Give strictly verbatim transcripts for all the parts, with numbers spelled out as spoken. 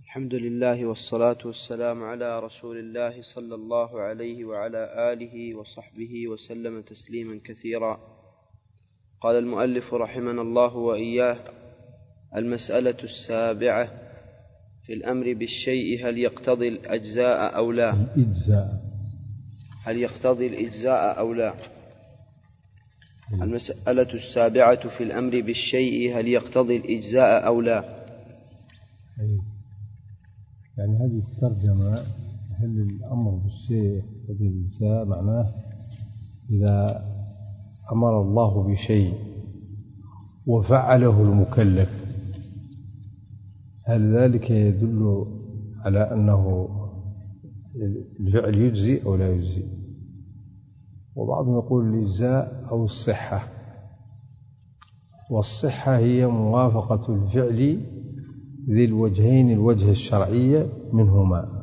الحمد لله والصلاة والسلام على رسول الله صلى الله عليه وعلى آله وصحبه وسلم تسليما كثيرا. قال المؤلف رحمنا الله وإياه: المسألة السابعة في الأمر بالشيء هل يقتضي الأجزاء أو لا؟ الإجزاء هل يقتضي الإجزاء أو لا؟ المسألة السابعة في الأمر بالشيء هل يقتضي الإجزاء أو لا؟ يعني هذه الترجمة، هل الأمر بالشيء يقتضي الإجزاء، معناه إذا أمر الله بشيء وفعله المكلف هل ذلك يدل على أنه الفعل يجزي أو لا يجزي؟ وبعضهم يقول الإجزاء أو الصحة، والصحة هي موافقة الفعل ذي الوجهين، الوجه الشرعي منهما،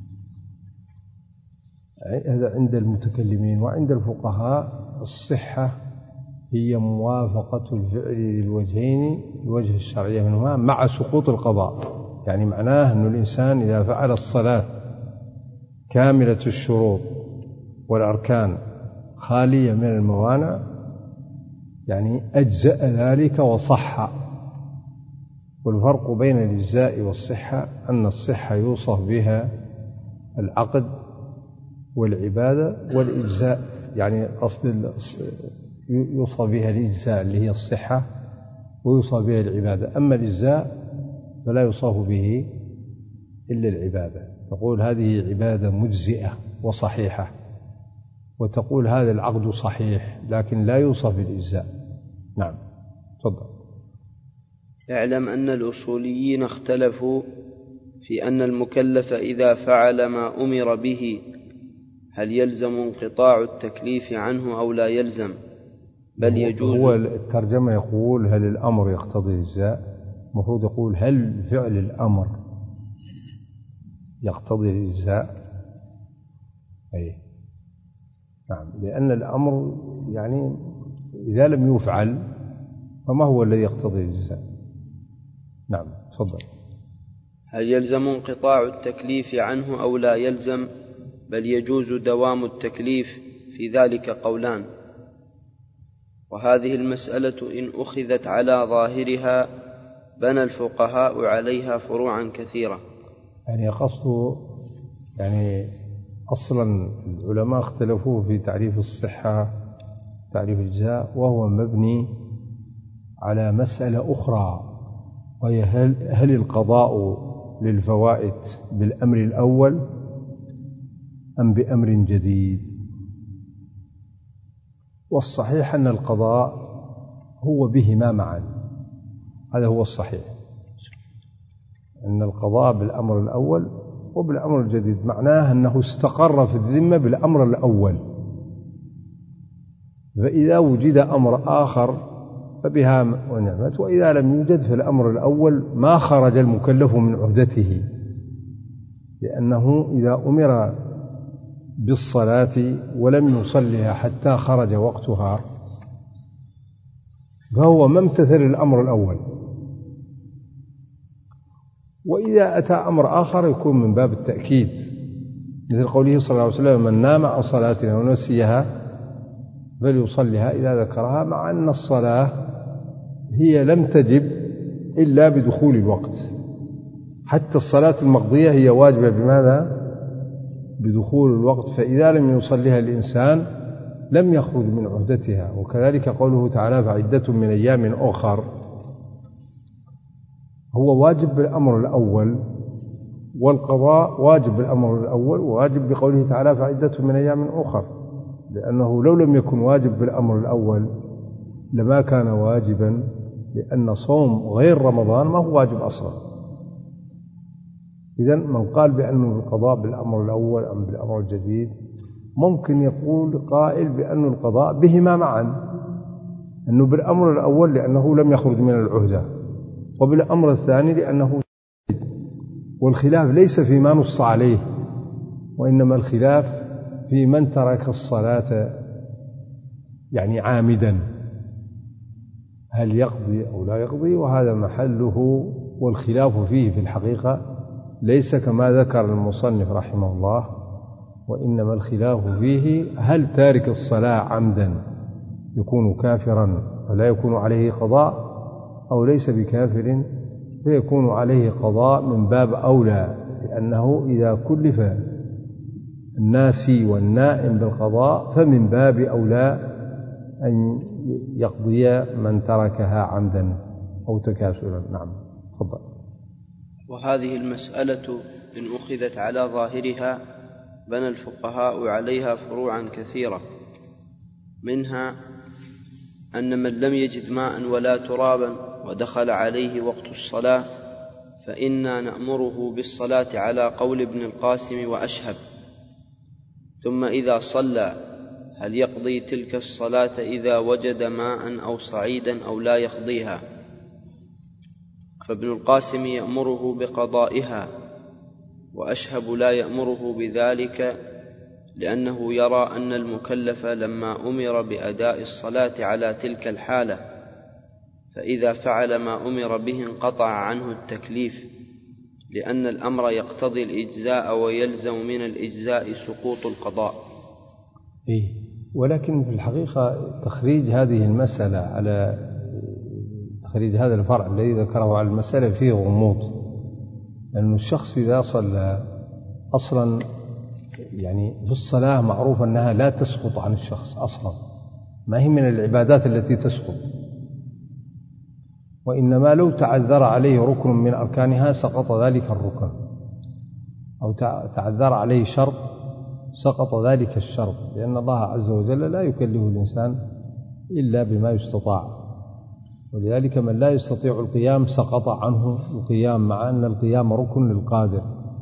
هذا عند المتكلمين. وعند الفقهاء الصحة هي موافقة الفعل ذي الوجهين، الوجه الشرعي منهما، مع سقوط القضاء. يعني معناه أن الإنسان إذا فعل الصلاة كاملة الشروط والأركان خالية من الموانع يعني أجزأ ذلك وصح. والفرق بين الإجزاء والصحة أن الصحة يوصف بها العقد والعبادة، والإجزاء يعني أصل يوصف بها الإجزاء اللي هي الصحة ويوصف بها العبادة. أما الإجزاء فلا يوصف به إلا العبادة، تقول هذه عبادة مجزئة وصحيحة، وتقول هذا العقد صحيح، لكن لا يوصف بالإجزاء. نعم، تفضل. اعلم أن الأصوليين اختلفوا في أن المكلف إذا فعل ما أمر به هل يلزم انقطاع التكليف عنه أو لا يلزم، بل يجوز. هو الترجمة يقول هل الأمر يقتضي الإجزاء، المفروض يقول هل فعل الأمر يقتضي الإجزاء. أي نعم، لأن الأمر يعني إذا لم يفعل فما هو الذي يقتضي الإجزاء؟ نعم، تفضل. هل يلزم انقطاع التكليف عنه أو لا يلزم، بل يجوز دوام التكليف، في ذلك قولان. وهذه المسألة إن أخذت على ظاهرها بنى الفقهاء عليها فروعا كثيرة. يعني قصده يعني أصلا العلماء اختلفوا في تعريف الصحة، تعريف الإجزاء، وهو مبني على مسألة أخرى، وهي هل, هل القضاء للفوائد بالأمر الأول أم بأمر جديد؟ والصحيح أن القضاء هو بهما معا، هذا هو الصحيح، أن القضاء بالأمر الأول وبالأمر الجديد، معناه أنه استقر في الذمة بالأمر الأول، فإذا وجد أمر آخر فبها ونعمت، وإذا لم يوجد فالأمر الأول ما خرج المكلف من عهدته، لأنه إذا أمر بالصلاة ولم يصلها حتى خرج وقتها فهو ما امتثل الأمر الأول. وإذا أتى أمر آخر يكون من باب التأكيد، مثل قوله صلى الله عليه وسلم: من نام عن صلاتنا ونسيها فليصلها إذا ذكرها، مع أن الصلاة هي لم تجب إلا بدخول الوقت، حتى الصلاة المقضية هي واجبة بماذا؟ بدخول الوقت، فإذا لم يصلها الإنسان لم يخرج من عهدتها. وكذلك قوله تعالى: فعدة من أيام أخر، هو واجب بالأمر الأول، والقضاء واجب بالأمر الأول وواجب بقوله تعالى: فعدة من أيام أخر، لأنه لو لم يكن واجب بالأمر الأول لما كان واجبا، لأن صوم غير رمضان ما هو واجب أصلا. إذن من قال بأنه القضاء بالأمر الأول أم بالأمر الجديد، ممكن يقول قائل بأن القضاء بهما معا، أنه بالأمر الأول لأنه لم يخرج من العهدة، وبالأمر الثاني لأنه، والخلاف ليس فيما نص عليه، وإنما الخلاف في من ترك الصلاة يعني عامدا، هل يقضي أو لا يقضي، وهذا محله والخلاف فيه في الحقيقة ليس كما ذكر المصنف رحمه الله، وإنما الخلاف فيه هل تارك الصلاة عمدا يكون كافرا فلا يكون عليه قضاء، أو ليس بكافر فيكون عليه قضاء من باب أولى، لأنه إذا كلف الناسي والنائم بالقضاء فمن باب أولى أن يقضي من تركها عمدا أو تكاسلا. نعم تفضل. وهذه المسألة إن أخذت على ظاهرها بنى الفقهاء عليها فروعا كثيرة، منها أن من لم يجد ماء ولا ترابا ودخل عليه وقت الصلاة فإنا نأمره بالصلاة على قول ابن القاسم وأشهب. ثم إذا صلى هل يقضي تلك الصلاة إذا وجد ماء أو صعيدا أو لا يقضيها؟ فابن القاسم يأمره بقضائها، وأشهب لا يأمره بذلك، لأنه يرى أن المكلف لما أمر بأداء الصلاة على تلك الحالة فإذا فعل ما أمر به انقطع عنه التكليف، لأن الأمر يقتضي الإجزاء ويلزم من الإجزاء سقوط القضاء. إيه، ولكن في الحقيقة تخريج هذه المسألة على تخريج هذا الفرع الذي ذكره على المسألة فيه غموض، لأن الشخص إذا صلى أصلا يعني في الصلاة معروف أنها لا تسقط عن الشخص أصلا، ما هي من العبادات التي تسقط، وإنما لو تعذر عليه ركن من أركانها سقط ذلك الركن، أو تعذر عليه شرط سقط ذلك الشرط، لأن الله عز وجل لا يكلف الإنسان إلا بما يستطاع، ولذلك من لا يستطيع القيام سقط عنه القيام، مع أن القيام ركن للقادر.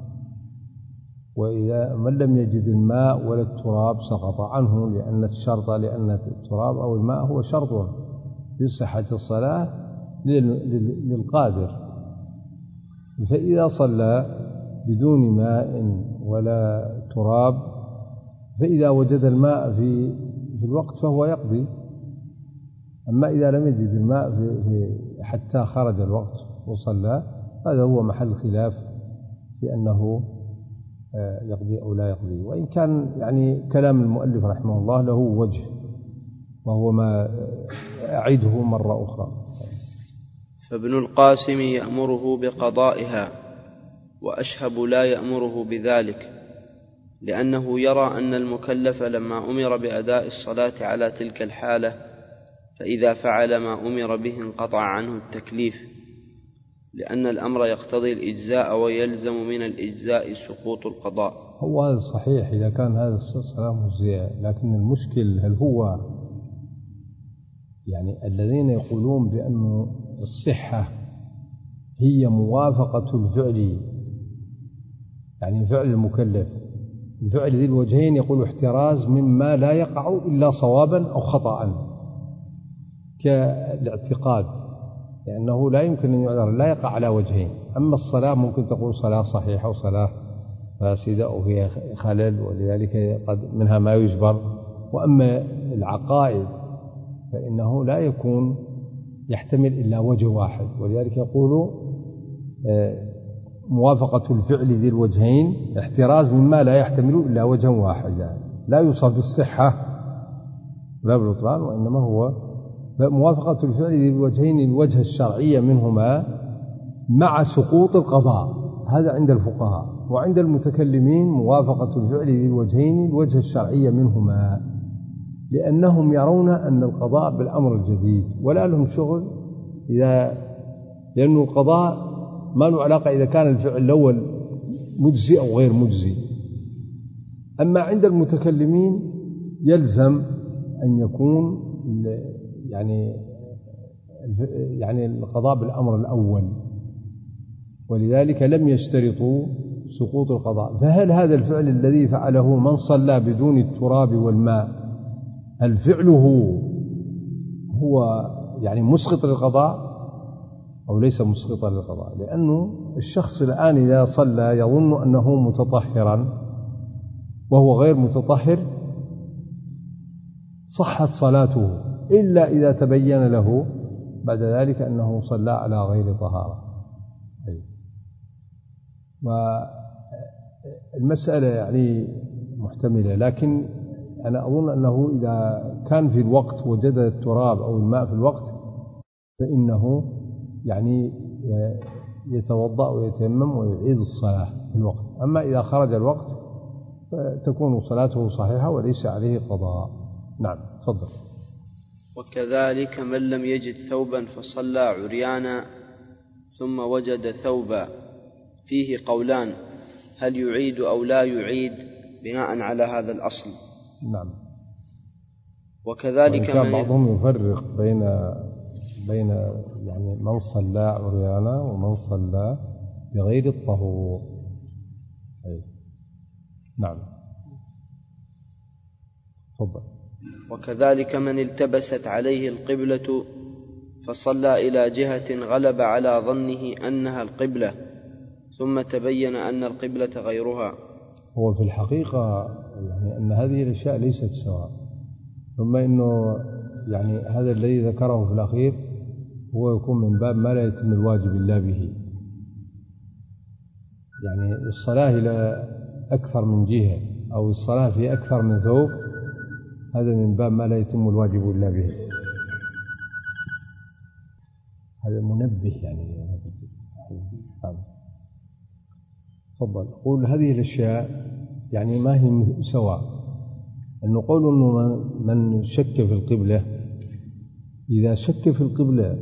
وإذا من لم يجد الماء ولا التراب سقط عنه، لأن الشرط لأن التراب أو الماء هو شرط في صحة الصلاة للقادر. فإذا صلى بدون ماء ولا تراب فإذا وجد الماء في في الوقت فهو يقضي، أما إذا لم يجد الماء في في حتى خرج الوقت وصلى هذا هو محل خلاف في أنه يقضي أو لا يقضي. وإن كان يعني كلام المؤلف رحمه الله له وجه، وهو ما أعيده مرة أخرى. فابن القاسم يأمره بقضائها، وأشهب لا يأمره بذلك، لأنه يرى أن المكلف لما أمر بأداء الصلاة على تلك الحالة فإذا فعل ما أمر به انقطع عنه التكليف، لأن الأمر يقتضي الإجزاء ويلزم من الإجزاء سقوط القضاء. هو هذا صحيح إذا كان هذا الصلاة مجزية، لكن المشكل هل هو يعني الذين يقولون بأن الصحة هي موافقة الفعل، يعني فعل المكلف الفعل ذي الوجهين، يقول احتراز مما لا يقع إلا صوابا أو خطأ كالاعتقاد، لأنه لا يمكن أن يعذر، لا يقع على وجهين. أما الصلاة ممكن تقول صلاة صحيحة وصلاة فاسدة أو فيها خلل، ولذلك قد منها ما يجبر. وأما العقائد فإنه لا يكون يحتمل إلا وجه واحد، ولذلك يقول موافقة الفعل ذي الوجهين احتراز مما لا يحتمل إلا وجها واحدا، لا يوصف بالصحة لا بالبطلان، وإنما هو موافقة الفعل ذي الوجهين الوجه الشرعي منهما مع سقوط القضاء، هذا عند الفقهاء. وعند المتكلمين موافقة الفعل ذي الوجهين الوجه الشرعي منهما، لأنهم يرون أن القضاء بالأمر الجديد ولا لهم شغل إذا، لأن القضاء ما له علاقة إذا كان الفعل الأول مجزي أو غير مجزي. أما عند المتكلمين يلزم أن يكون يعني يعني القضاء بالأمر الأول، ولذلك لم يشترطوا سقوط القضاء. فهل هذا الفعل الذي فعله من صلى بدون التراب والماء هل فعله هو يعني مسقط للقضاء أو ليس مسقطا للقضاء؟ لأنه الشخص الآن إذا صلى يظن أنه متطهرا وهو غير متطهر صحت صلاته، إلا إذا تبين له بعد ذلك أنه صلى على غير طهارة. والمسألة يعني محتملة، لكن أنا أظن أنه إذا كان في الوقت وجد التراب أو الماء في الوقت فإنه يعني يتوضأ ويتيمم ويعيد الصلاة في الوقت. أما إذا خرج الوقت فتكون صلاته صحيحة وليس عليه قضاء. نعم تفضل. وكذلك من لم يجد ثوبا فصلى عريانا ثم وجد ثوبا فيه قولان هل يعيد أو لا يعيد بناء على هذا الأصل. نعم. وكذلك كان بعضهم يفرق بين بين يعني من صلى عريانا ومن صلى بغير الطهور. أي. نعم تفضل. وكذلك من التبست عليه القبلة فصلى إلى جهة غلب على ظنه أنها القبلة ثم تبين أن القبلة غيرها. هو في الحقيقة يعني أن هذه الأشياء ليست سواء، ثم إنه يعني هذا الذي ذكره في الأخير هو يكون من باب ما لا يتم الواجب إلا به. يعني الصلاة إلى أكثر من جهة أو الصلاة في أكثر من ثوب هذا من باب ما لا يتم الواجب إلا به. هذا منبه يعني. تفضل. قول هذه الأشياء يعني ما هي سواء. أنه قول أنه من شك في القبلة، إذا شك في القبلة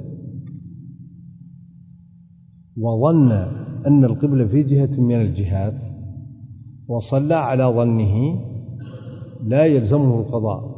وظن أن القبلة في جهة من الجهات وصلى على ظنه لا يلزمه القضاء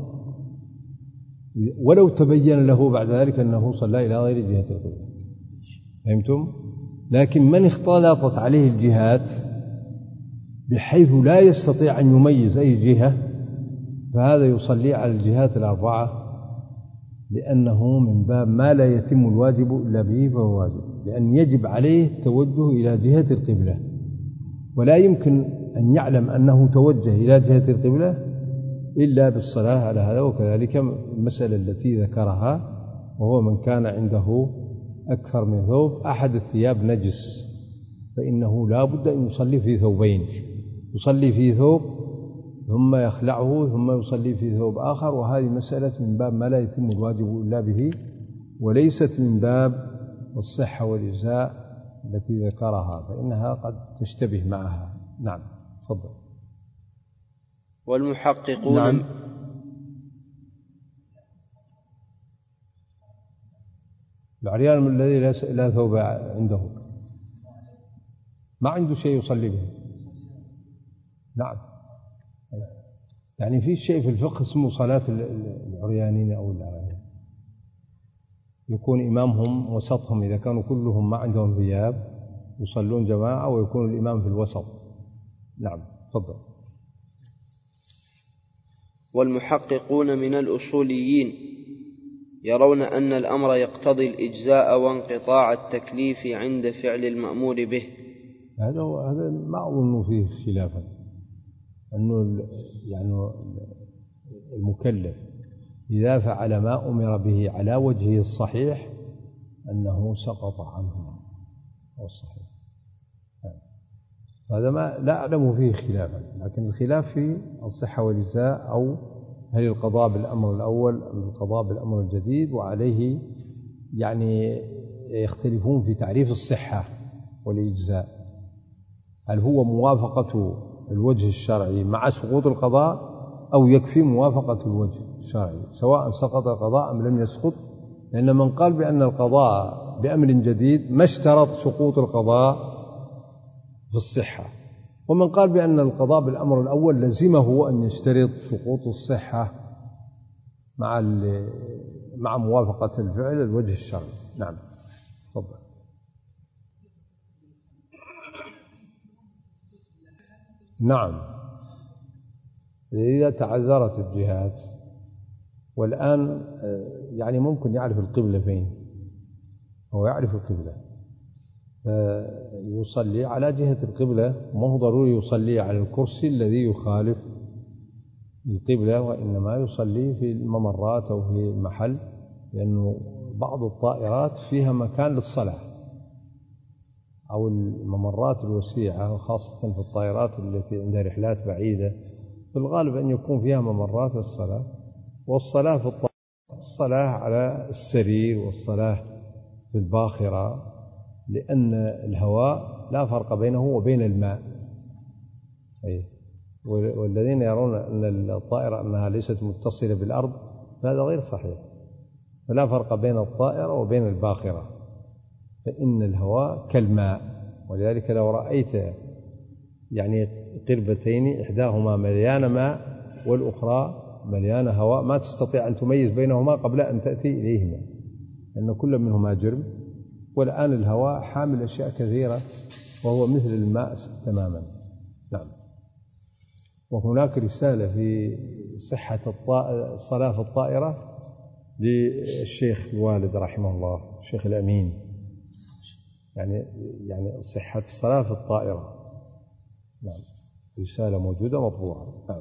ولو تبين له بعد ذلك أنه صلى إلى غير جهة القبلة. فهمتم؟ لكن من اختلطت عليه الجهات بحيث لا يستطيع أن يميز أي جهة فهذا يصلي على الجهات الأربعة لأنه من باب ما لا يتم الواجب إلا به فهو واجب، لأن يجب عليه التوجه إلى جهة القبلة ولا يمكن أن يعلم أنه توجه إلى جهة القبلة إلا بالصلاة على هذا. وكذلك المسألة التي ذكرها وهو من كان عنده أكثر من ثوب، أحد الثياب نجس فإنه لا بد أن يصلي في ثوبين، يصلي في ثوب ثم يخلعه ثم يصلي في ثوب آخر، وهذه مسألة من باب ما لا يتم الواجب إلا به وليست من باب الصحة والإجزاء التي ذكرها، فإنها قد تشتبه معها. نعم تفضل. والمحققون نعم. العريان الذي لا ثوب عنده ما عنده شيء يصلي به. نعم. يعني في شيء في الفقه اسمه صلاة العريانين أو العريان، يكون إمامهم وسطهم إذا كانوا كلهم ما عندهم ثياب يصلون جماعة ويكون الإمام في الوسط. نعم تفضل. والمحققون من الأصوليين يرون أن الأمر يقتضي الإجزاء وانقطاع التكليف عند فعل المأمور به. هذا هذا ما أظن فيه خلافا، أنه يعني المكلف إذا فعل ما أمر به على وجهه الصحيح أنه سقط عنه الصحيح. هذا ما لا أعلم فيه خلافا، لكن الخلاف في الصحة والإجزاء أو هل القضاء بالأمر الأول أم القضاء بالأمر الجديد، وعليه يعني يختلفون في تعريف الصحة والإجزاء. هل هو موافقة الوجه الشرعي مع سقوط القضاء أو يكفي موافقة الوجه الشرعي سواء سقط القضاء أم لم يسقط؟ لأن من قال بأن القضاء بأمر جديد ما اشترط سقوط القضاء في الصحة، ومن قال بأن القضاء بالأمر الأول لزمه أن يشترط سقوط الصحة مع مع موافقة الفعل الوجه الشرعي. نعم تفضل. نعم إذا تعذرت الجهات، والآن يعني ممكن يعرف القبلة فين، هو يعرف القبلة يصلي على جهة القبلة، ما هو ضروري يصلي على الكرسي الذي يخالف القبلة، وإنما يصلي في الممرات أو في المحل، لأنه بعض الطائرات فيها مكان للصلاة أو الممرات الوسيعة، وخاصة في الطائرات التي عندها رحلات بعيدة، في الغالب أن يكون فيها ممرات للصلاة. والصلاة في الطائرة الصلاة على السرير والصلاة في الباخرة، لأن الهواء لا فرق بينه وبين الماء. والذين يرون أن الطائرة أنها ليست متصلة بالأرض هذا غير صحيح. فلا فرق بين الطائرة وبين الباخرة، فإن الهواء كالماء. ولذلك لو رأيت يعني قربتين إحداهما مليانة ماء والأخرى مليانة هواء ما تستطيع أن تميز بينهما قبل أن تأتي إليهما، لأن كل منهما جرم. والآن الهواء حامل أشياء كثيرة وهو مثل الماء تماما. نعم. وهناك رسالة في صحة الصلاة في الطائرة للشيخ الوالد رحمه الله، الشيخ الأمين، يعني يعني صحة الصلاة في الطائرة. نعم، رسالة موجودة مطبوعة. نعم.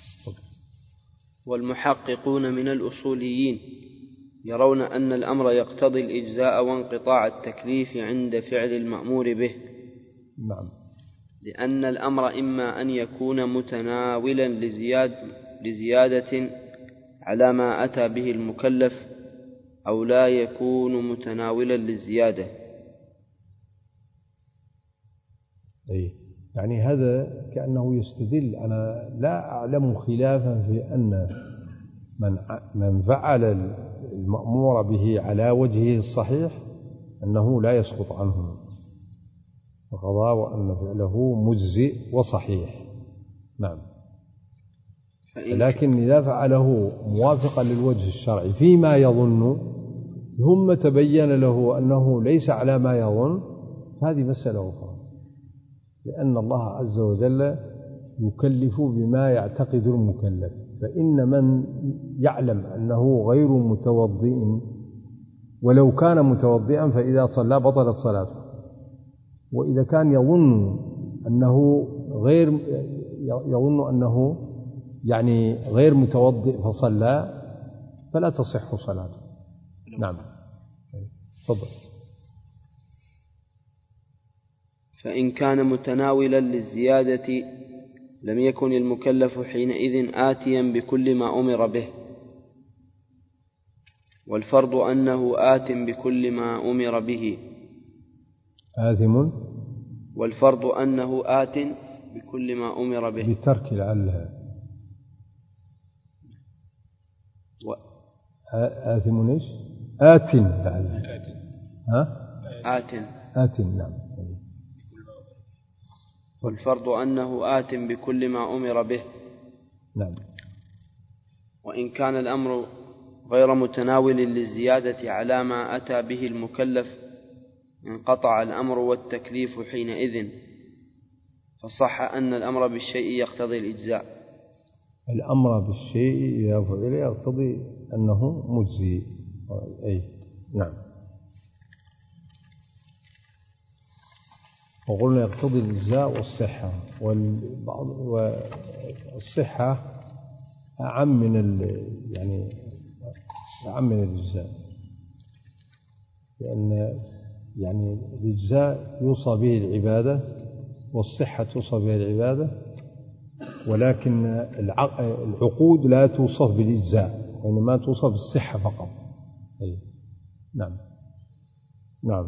والمحققون من الأصوليين يرون أن الأمر يقتضي الإجزاء وانقطاع التكليف عند فعل المأمور به. نعم. لأن الأمر إما أن يكون متناولا لزياد لزيادة على ما أتى به المكلف، أو لا يكون متناولا للزيادة. أي يعني هذا كأنه يستدل. أنا لا أعلم خلافا في أن من من فعل المأمور به على وجهه الصحيح أنه لا يسقط عنه القضاء، وأن فعله مجزئ وصحيح. نعم. لكن إذا فعله موافقا للوجه الشرعي فيما يظن ثم تبين له أنه ليس على ما يظن، هذه مسألة أخرى، لأن الله عز وجل يكلف بما يعتقد المكلف. فإن من يعلم أنه غير متوضئ ولو كان متوضئا فإذا صلى بطلت صلاته، وإذا كان يظن أنه غير يظن أنه يعني غير متوضئ فصلى فلا تصح صلاته. نعم. تفضل. فإن كان متناولا للزيادة لم يكن المكلف حينئذ آتيا بكل ما أمر به، والفرض أنه آت بكل ما أمر به. آثم. والفرض أنه آت بكل ما أمر به بترك لعلها. و... آثم إيش؟ آت لعلها. ها؟ آت. آت. نعم. والفرض أنه آت بكل ما أمر به. نعم. وإن كان الأمر غير متناول للزيادة على ما أتى به المكلف انقطع الأمر والتكليف حينئذ، فصح أن الأمر بالشيء يقتضي الإجزاء. الأمر بالشيء إذا فعل يقتضي أنه مجزي. أي نعم. وقلنا يقتضي الإجزاء والصحة، والصحة أعم من يعني أعم من الإجزاء، لأن يعني الإجزاء يوصى به العبادة والصحة توصى بها العبادة، ولكن العقود لا توصف بالإجزاء وإنما توصف بالصحة فقط. أي نعم. نعم.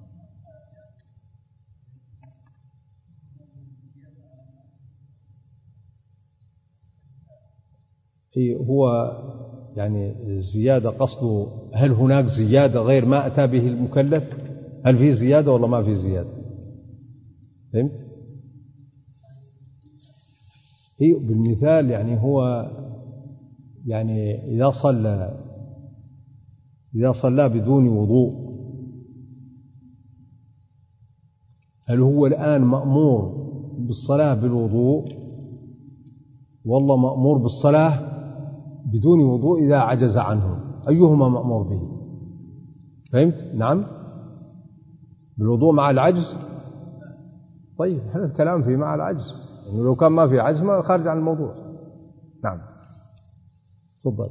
هو يعني الزيادة قصده هل هناك زيادة غير ما أتى به المكلف؟ هل في زيادة ولا ما في زيادة؟ فهمت؟ هي بالمثال يعني هو يعني إذا صلى إذا صلى بدون وضوء هل هو الآن مأمور بالصلاة بالوضوء والله مأمور بالصلاة بدون وضوء إذا عجز عنه؟ أيهما مأمور به؟ فهمت؟ نعم. بالوضوء مع العجز. طيب هذا الكلام في مع العجز، يعني لو كان ما في عجز ما خارج عن الموضوع. نعم. تفضل.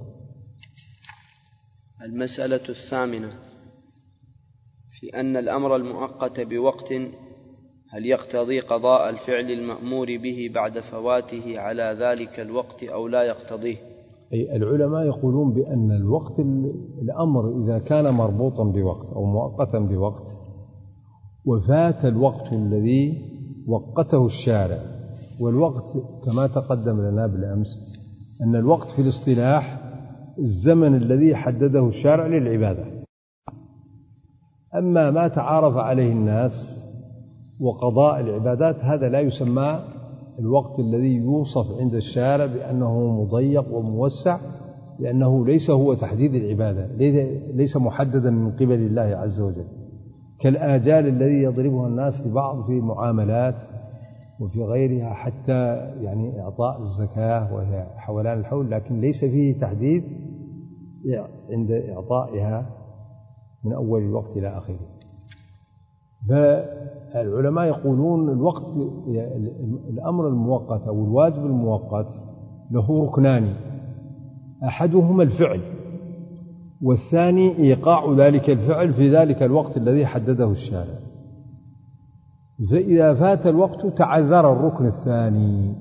المسألة الثامنة في أن الأمر المؤقت بوقت هل يقتضي قضاء الفعل المأمور به بعد فواته على ذلك الوقت أو لا يقتضيه؟ أي العلماء يقولون بأن الوقت الأمر إذا كان مربوطا بوقت أو مؤقتا بوقت وفات الوقت الذي وقته الشارع، والوقت كما تقدم لنا بالأمس أن الوقت في الاصطلاح الزمن الذي حدده الشارع للعبادة. أما ما تعارف عليه الناس وقضاء العبادات هذا لا يسمى الوقت الذي يوصف عند الشارع بأنه مضيق وموسع، لأنه ليس هو تحديد العبادة، ليس محددا من قبل الله عز وجل، كالآجال الذي يضربها الناس لبعض في معاملات وفي غيرها، حتى يعني إعطاء الزكاة وهي حولان الحول، لكن ليس فيه تحديد عند إعطائها من أول الوقت إلى آخره. فالعلماء يقولون الوقت الأمر المؤقت أو الواجب المؤقت له ركنان، أحدهما الفعل، والثاني إيقاع ذلك الفعل في ذلك الوقت الذي حدده الشارع. فإذا فات الوقت تعذر الركن الثاني،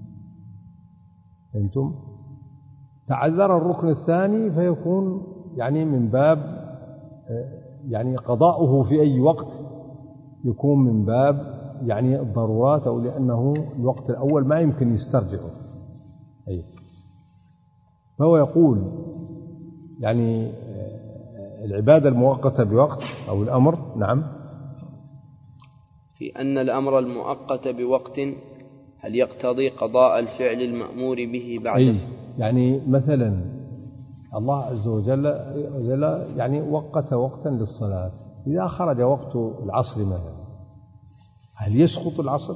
فهمتم؟ تعذر الركن الثاني فيكون يعني من باب يعني قضاؤه في أي وقت يكون من باب يعني الضرورات، أو لأنه الوقت الأول ما يمكن يسترجعه. أي فهو يقول يعني العبادة المؤقتة بوقت أو الأمر، نعم، في أن الأمر المؤقت بوقت هل يقتضي قضاء الفعل المأمور به بعد؟ أي يعني مثلا الله عز وجل يعني وقت وقتا للصلاة، إذا خرج وقت العصر مثلا هل يسقط العصر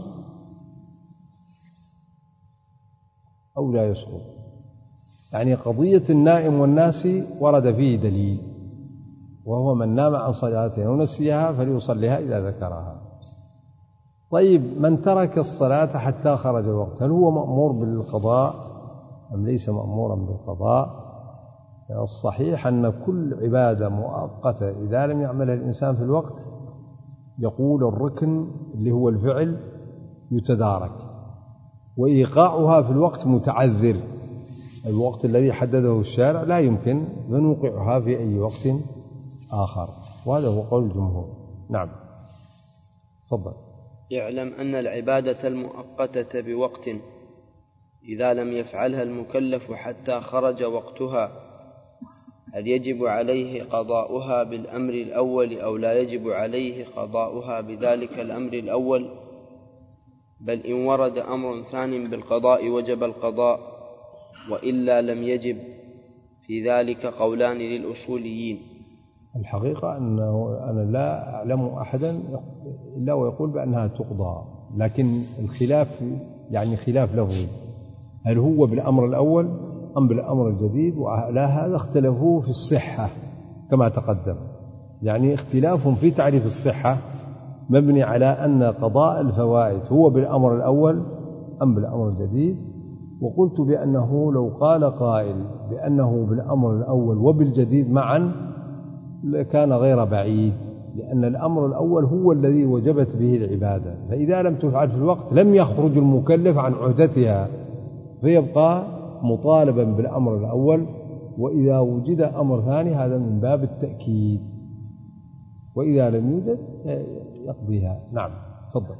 أو لا يسقط؟ يعني قضية النائم والناس ورد فيه دليل، وهو من نام عن صلاته أو نسيها فليصليها إذا ذكرها. طيب من ترك الصلاة حتى خرج الوقت هل هو مأمور بالقضاء أم ليس مأمورا بالقضاء؟ الصحيح أن كل عبادة مؤقتة إذا لم يعملها الإنسان في الوقت يقول الركن اللي هو الفعل يتدارك، وإيقاعها في الوقت متعذر، الوقت الذي حدده الشارع لا يمكن أن نوقعها في أي وقت آخر، وهذا هو قول الجمهور. نعم، تفضل. يعلم أن العبادة المؤقتة بوقت إذا لم يفعلها المكلف حتى خرج وقتها هل يجب عليه قضاؤها بالأمر الأول أو لا يجب عليه قضاؤها بذلك الأمر الأول؟ بل إن ورد أمر ثان بالقضاء وجب القضاء، وإلا لم يجب. في ذلك قولان للأصوليين. الحقيقة أنه أنا لا أعلم أحدا إلا ويقول بأنها تقضى، لكن الخلاف يعني خلاف لفظي، هل هو بالأمر الأول أم بالأمر الجديد؟ وعلى هذا اختلفوا في الصحة كما تقدم، يعني اختلاف في تعريف الصحة مبني على أن قضاء الفوائد هو بالأمر الأول أم بالأمر الجديد. وقلت بأنه لو قال قائل بأنه بالأمر الأول وبالجديد معا كان غير بعيد، لأن الأمر الأول هو الذي وجبت به العبادة، فإذا لم تفعل في الوقت لم يخرج المكلف عن عهدتها فيبقى مطالبا بالأمر الأول، وإذا وجد أمر ثاني هذا من باب التأكيد، وإذا لم يوجد يقضيها. نعم، تفضل.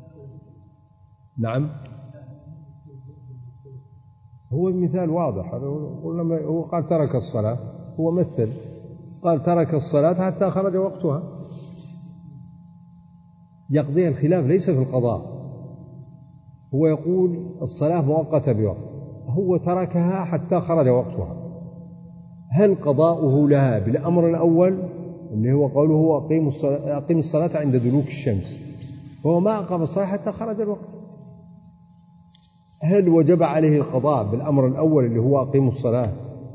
نعم، هو المثال واضح، هو قال ترك الصلاة، هو مثل قال ترك الصلاة حتى خرج وقتها، يقضيها. الخلاف ليس في القضاء، هو يقول الصلاة مؤقتة بوقت، هو تركها حتى خرج وقتها، هل قضاؤه لها بالأمر الأول اللي هو قوله أقيم الصلاة, أقيم الصلاة عند دلوك الشمس، هو ما أقام الصلاة حتى خرج الوقت، هل وجب عليه القضاء بالأمر الأول اللي هو أقيم الصلاة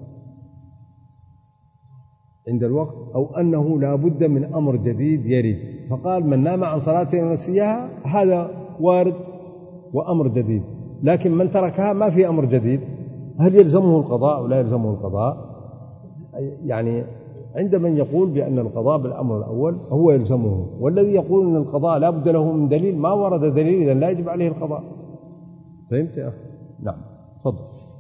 عند الوقت، أو أنه لا بد من أمر جديد يرد؟ فقال من نام عن صلاته ونسيها هذا وارد وأمر جديد، لكن من تركها ما في أمر جديد، هل يلزمه القضاء أو لا يلزمه القضاء؟ يعني عند من يقول بأن القضاء بالأمر الأول هو يلزمه، والذي يقول أن القضاء لا بد له من دليل ما ورد دليل إذا لا يجب عليه القضاء. فهمت يا أخي؟ نعم تفضل.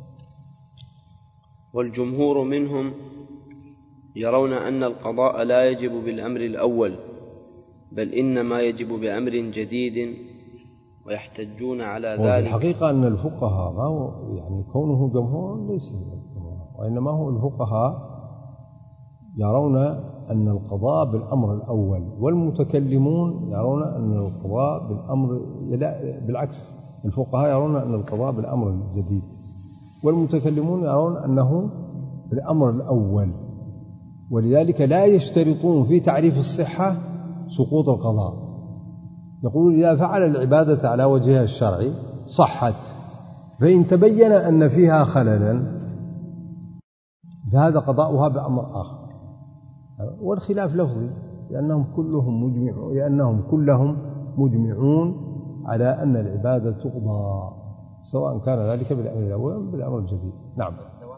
والجمهور منهم يرون أن القضاء لا يجب بالأمر الأول، بل إنما يجب بأمر جديد، ويحتجون على ذلك. الحقيقة أن الفقهاء ما هو يعني كونه جمهور ليس جمهور، وإنما هو الفقهاء يرون أن القضاء بالأمر الأول، والمتكلمون يرون أن القضاء بالأمر بالعكس، الفقهاء يرون أن القضاء بالأمر الجديد، والمتكلمون يرون أنه بالأمر الأول، ولذلك لا يشترطون في تعريف الصحة سقوط القضاء. يقول إذا فعل العبادة على وجهها الشرعي صحت، فإن تبين أن فيها خللا فهذا قضاؤها بأمر آخر. والخلاف لفظي، لأنهم كلهم مجمعون لأنهم كلهم مجمعون على أن العبادة تقضى، سواء كان ذلك بالأمر الأول أو بالأمر الجديد. نعم.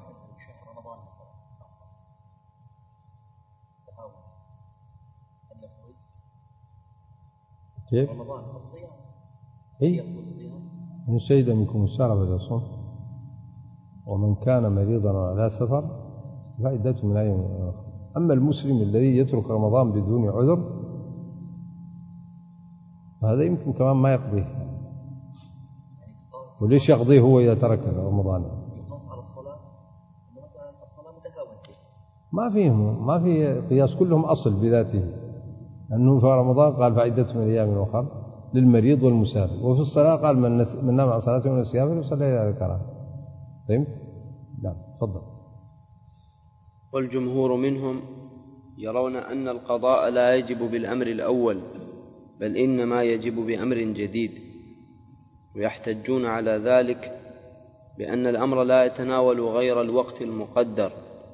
كيف؟ رمضان الصيام. إيه؟ من شهد منكم الشهر فليصوم، ومن كان مريضا على سفر فعدة من أيام أخرى. أما المسلم الذي يترك رمضان بدون عذر فهذا يمكن كمان ما يقضيه. وليش يقضيه هو إذا ترك رمضان؟ يقاس على الصلاة، مثلا الصلاة متكون ما فيهم ما في قياس، كلهم أصل بذاته، أنه في رمضان قال فعدة من أيام أخرى للمريض والمسافر، وفي الصلاة قال من, نس... من نام عن صلاته من الصيام فليصلي إذا ذكرها. فهمت؟ نعم تفضل. والجمهور منهم يرون أن القضاء لا يجب بالأمر الأول، بل إنما يجب بأمر جديد، ويحتجون على ذلك بأن الأمر لا يتناول غير الوقت المقدر.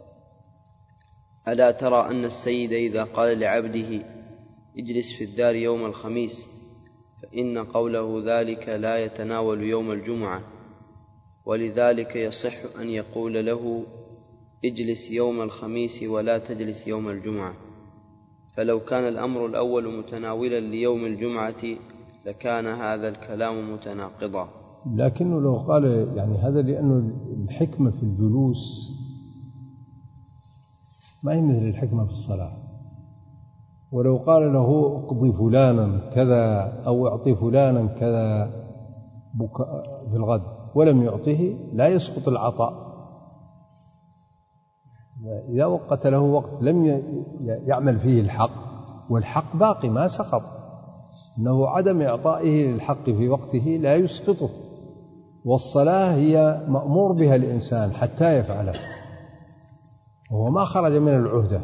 ألا ترى أن السيد إذا قال لعبده اجلس في الدار يوم الخميس، فإن قوله ذلك لا يتناول يوم الجمعة، ولذلك يصح أن يقول له اجلس يوم الخميس ولا تجلس يوم الجمعة. فلو كان الأمر الأول متناولا ليوم الجمعة لكان هذا الكلام متناقضا. لكنه لو قال يعني هذا لأنه الحكمة في الجلوس ما هي مثل الحكمة في الصلاة. ولو قال له اقضي فلانا كذا أو اعطي فلانا كذا في الغد ولم يعطه لا يسقط العطاء. إذا وقت له وقت لم يعمل فيه الحق والحق باقي ما سقط، إنه عدم إعطائه للحق في وقته لا يسقطه. والصلاة هي مأمور بها الإنسان حتى يفعلها، وهو ما خرج من العهدة.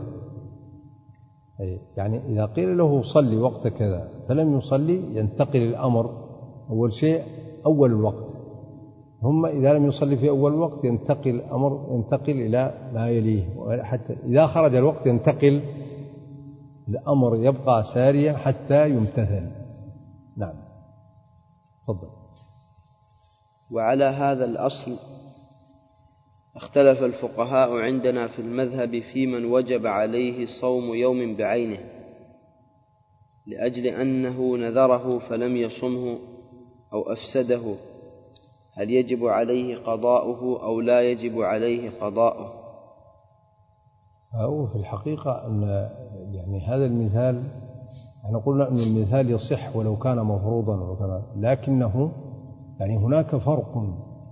يعني إذا قيل له صلي وقت كذا فلم يصلي ينتقل الأمر أول شيء أول الوقت، ثم إذا لم يصلي في أول الوقت ينتقل الأمر ينتقل إلى ما يليه، حتى إذا خرج الوقت ينتقل الأمر يبقى ساريا حتى يمتثل. نعم تفضل. وعلى هذا الأصل اختلف الفقهاء عندنا في المذهب في من وجب عليه صوم يوم بعينه لأجل أنه نذره فلم يصمه أو أفسده، هل يجب عليه قضاؤه أو لا يجب عليه قضاؤه؟ هو في الحقيقة أن يعني هذا المثال احنا قلنا أن المثال يصح ولو كان مفروضا وكذا، لكنه يعني هناك فرق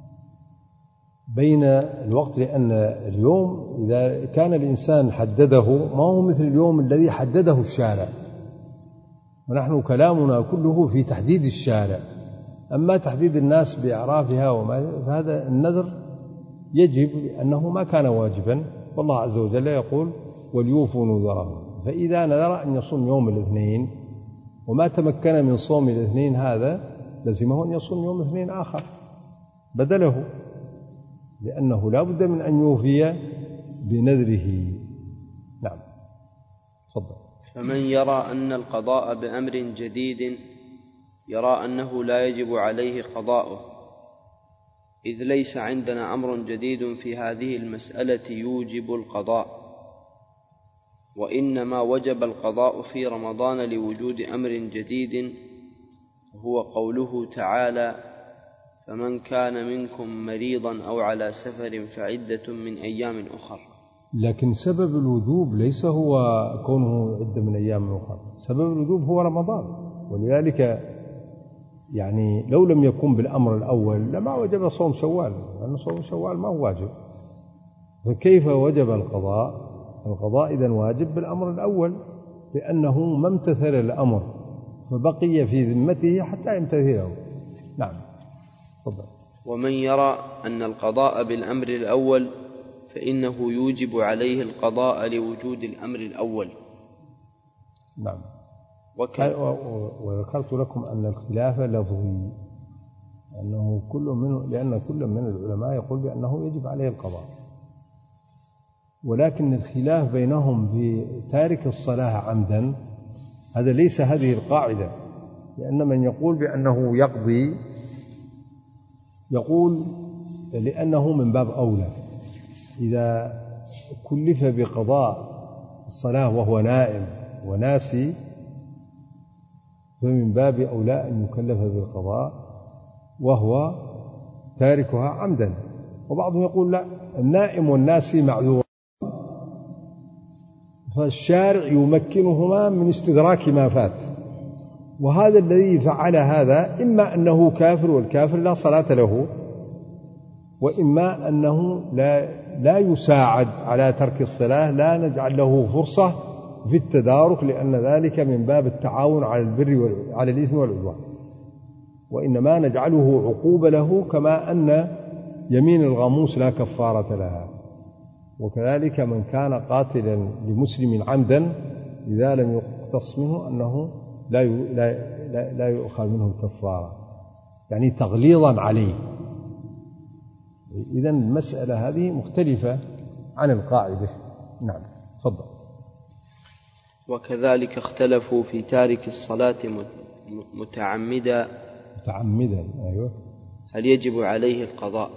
بين الوقت، لأن اليوم إذا كان الإنسان حدده ما هو مثل اليوم الذي حدده الشارع، ونحن كلامنا كله في تحديد الشارع. أما تحديد الناس بأعرافها وما فهذا النذر يجب لأنه ما كان واجبا، والله عز وجل يقول وليوفوا نذرهم. فإذا نذر أن يصوم يوم الاثنين وما تمكن من صوم الاثنين هذا لزمه أن يصوم يوم الاثنين آخر بدله، لأنه لا بد من أن يوفي بنذره. نعم تفضل. فمن يرى أن القضاء بأمر جديد يرى أنه لا يجب عليه قضاؤه، إذ ليس عندنا أمر جديد في هذه المسألة يوجب القضاء. وإنما وجب القضاء في رمضان لوجود أمر جديد وهو قوله تعالى فمن كان منكم مريضا أو على سفر فعدة من أيام أخر. لكن سبب الوجوب ليس هو كونه عدة من أيام أخر، سبب الوجوب هو رمضان، ولذلك يعني لو لم يكن بالأمر الأول لما وجب صوم شوال، لأن صوم شوال ما هو واجب، فكيف وجب القضاء؟ القضاء إذن واجب بالأمر الأول، لأنه ما امتثل الأمر فبقي في ذمته حتى يمتثله. نعم تفضل. ومن يرى أن القضاء بالأمر الأول فإنه يوجب عليه القضاء لوجود الأمر الأول. نعم. وكان وذكرت لكم أن الخلاف لفظي، أنه كل منه، لأن كل من العلماء يقول بأنه يجب عليه القضاء، ولكن الخلاف بينهم في تارك الصلاة عمدا هذا ليس هذه القاعدة، لأن من يقول بأنه يقضي يقول لأنه من باب أولى، إذا كلف بقضاء الصلاة وهو نائم وناسي فمن باب أولى أن يكلف بالقضاء وهو تاركها عمدا. وبعضهم يقول لا، النائم والناسي معذور، فالشارع يمكنهما من استدراك ما فات، وهذا الذي فعل هذا إما أنه كافر والكافر لا صلاة له، وإما أنه لا لا يساعد على ترك الصلاة، لا نجعل له فرصة في التدارك، لأن ذلك من باب التعاون على البر وعلى الإثم والعدوان، وإنما نجعله عقوبة له، كما أن يمين الغموس لا كفارة لها. وكذلك من كان قاتلا لمسلم عمدا إذا لم يقتص منه أنه لا لا لا يؤخذ منه الكفارة، يعني تغليظا عليه. إذن المسألة هذه مختلفة عن القاعدة. نعم تفضل. وكذلك اختلفوا في تارك الصلاة متعمدا متعمدا أيوه هل يجب عليه القضاء؟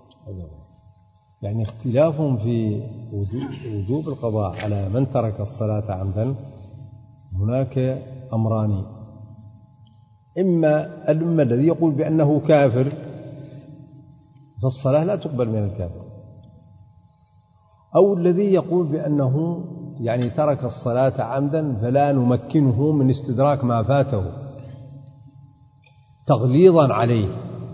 يعني اختلافهم في وجوب القضاء على من ترك الصلاة عمدا هناك أمران، إما الأمة الذي يقول بأنه كافر فالصلاة لا تقبل من الكافر، أو الذي يقول بأنه يعني ترك الصلاة عمدا فلا نمكنه من استدراك ما فاته تغليظا عليه،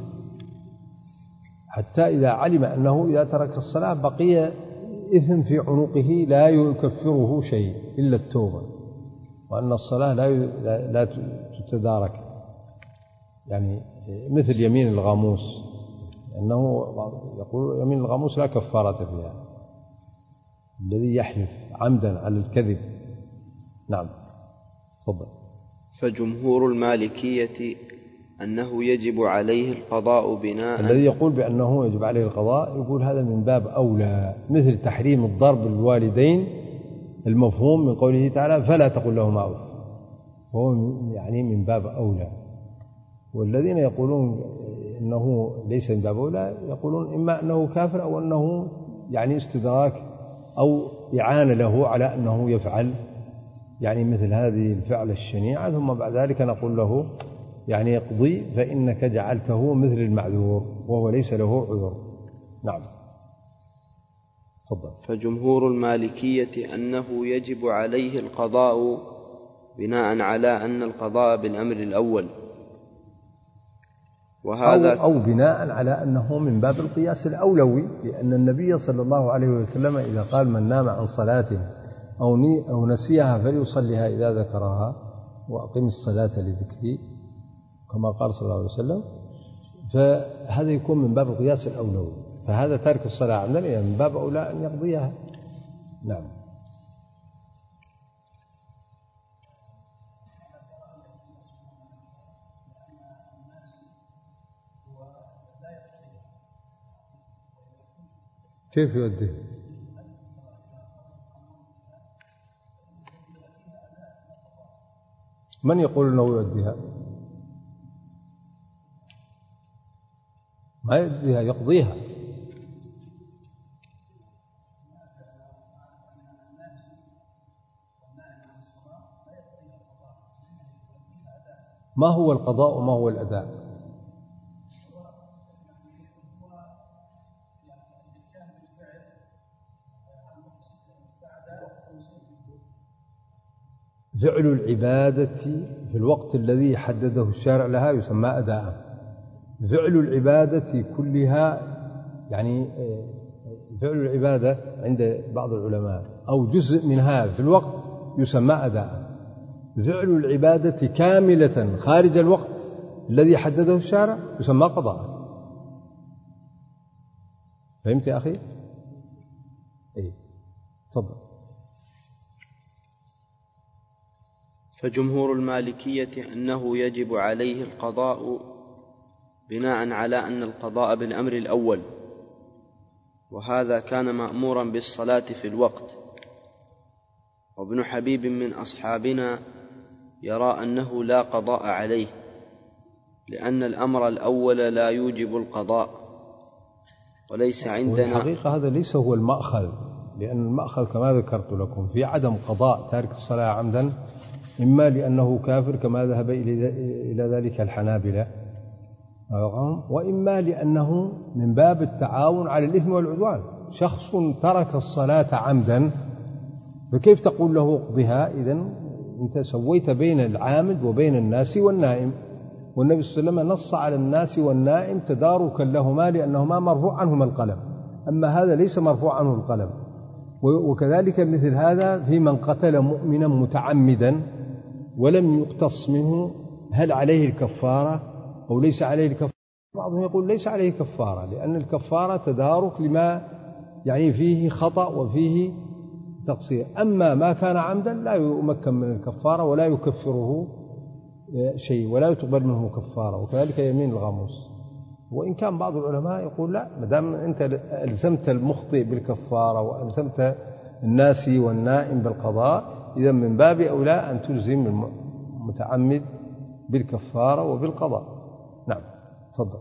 حتى إذا علم أنه إذا ترك الصلاة بقي إثم في عنقه لا يكفره شيء إلا التوبة، وأن الصلاة لا لا تتدارك، يعني مثل يمين الغاموس، لأنه يقول يمين الغاموس لا كفارة فيها، الذي يحلف عمدا على الكذب. نعم تفضل. فجمهور المالكية أنه يجب عليه القضاء بناء، الذي يقول بأنه يجب عليه القضاء يقول هذا من باب أولى، مثل تحريم الضرب الوالدين المفهوم من قوله تعالى فلا تقل لهما أف، وهو يعني من باب أولى. والذين يقولون إنه ليس من باب أولى يقولون إما أنه كافر أو أنه يعني استدراك أو إعانة له على أنه يفعل يعني مثل هذه الفعل الشنيعة، ثم بعد ذلك نقول له يعني يقضي فإنك جعلته مثل المعذور وهو ليس له عذر. نعم تفضل. فجمهور المالكية أنه يجب عليه القضاء بناء على أن القضاء بالأمر الأول، وهذا أو, أو بناء على أنه من باب القياس الأولوي، لأن النبي صلى الله عليه وسلم إذا قال من نام عن صلاته أو, أو نسيها فليصليها إذا ذكرها وأقم الصلاة لذكري كما قال صلى الله عليه وسلم، فهذا يكون من باب القياس الأولوي، فهذا تارك الصلاة عمدا من باب أولى أن يقضيها. نعم. كيف يؤديه؟ من يقول أنه يؤديها؟ ما يؤديها، يقضيها. ما هو القضاء وما هو الأداء؟ فعل العبادة في الوقت الذي حدده الشارع لها يسمى أداء. فعل العبادة كلها، يعني فعل العبادة عند بعض العلماء أو جزء منها في الوقت يسمى أداء. فعل العبادة كاملة خارج الوقت الذي حدده الشارع يسمى قضاء. فهمت يا أخي؟ إيه، تفضل. فجمهور المالكية أنه يجب عليه القضاء بناء على أن القضاء بالأمر الأول، وهذا كان مأمورا بالصلاة في الوقت. وابن حبيب من أصحابنا يرى أنه لا قضاء عليه، لأن الأمر الأول لا يوجب القضاء، وليس عندنا. الحقيقة هذا ليس هو المأخذ، لأن المأخذ كما ذكرت لكم في عدم قضاء تارك الصلاة عمدا، إما لأنه كافر كما ذهب إلى ذلك الحنابلة، وإما لأنه من باب التعاون على الإثم والعدوان. شخص ترك الصلاة عمدا فكيف تقول له اقضها؟ إذن أنت سويت بين العامد وبين الناس والنائم، والنبي صلى الله عليه وسلم نص على الناس والنائم تداركا لهما لأنهما مرفوع عنهما القلم، أما هذا ليس مرفوع عنه القلم. وكذلك مثل هذا في من قتل مؤمنا متعمدا ولم يقتص منه، هل عليه الكفارة أو ليس عليه الكفارة؟ بعضهم يقول ليس عليه كفارة، لأن الكفارة تدارك لما يعني فيه خطأ وفيه تقصير. أما ما كان عمدا لا يمكن من الكفارة ولا يكفره شيء ولا يتقبل منه كفارة، وكذلك يمين الغموس. وإن كان بعض العلماء يقول لا، ما دام أنت ألزمت المخطئ بالكفارة وألزمت الناسي والنائم بالقضاء، إذا من باب أولى أن تلزم المتعمد بالكفارة وبالقضاء. نعم، تفضل.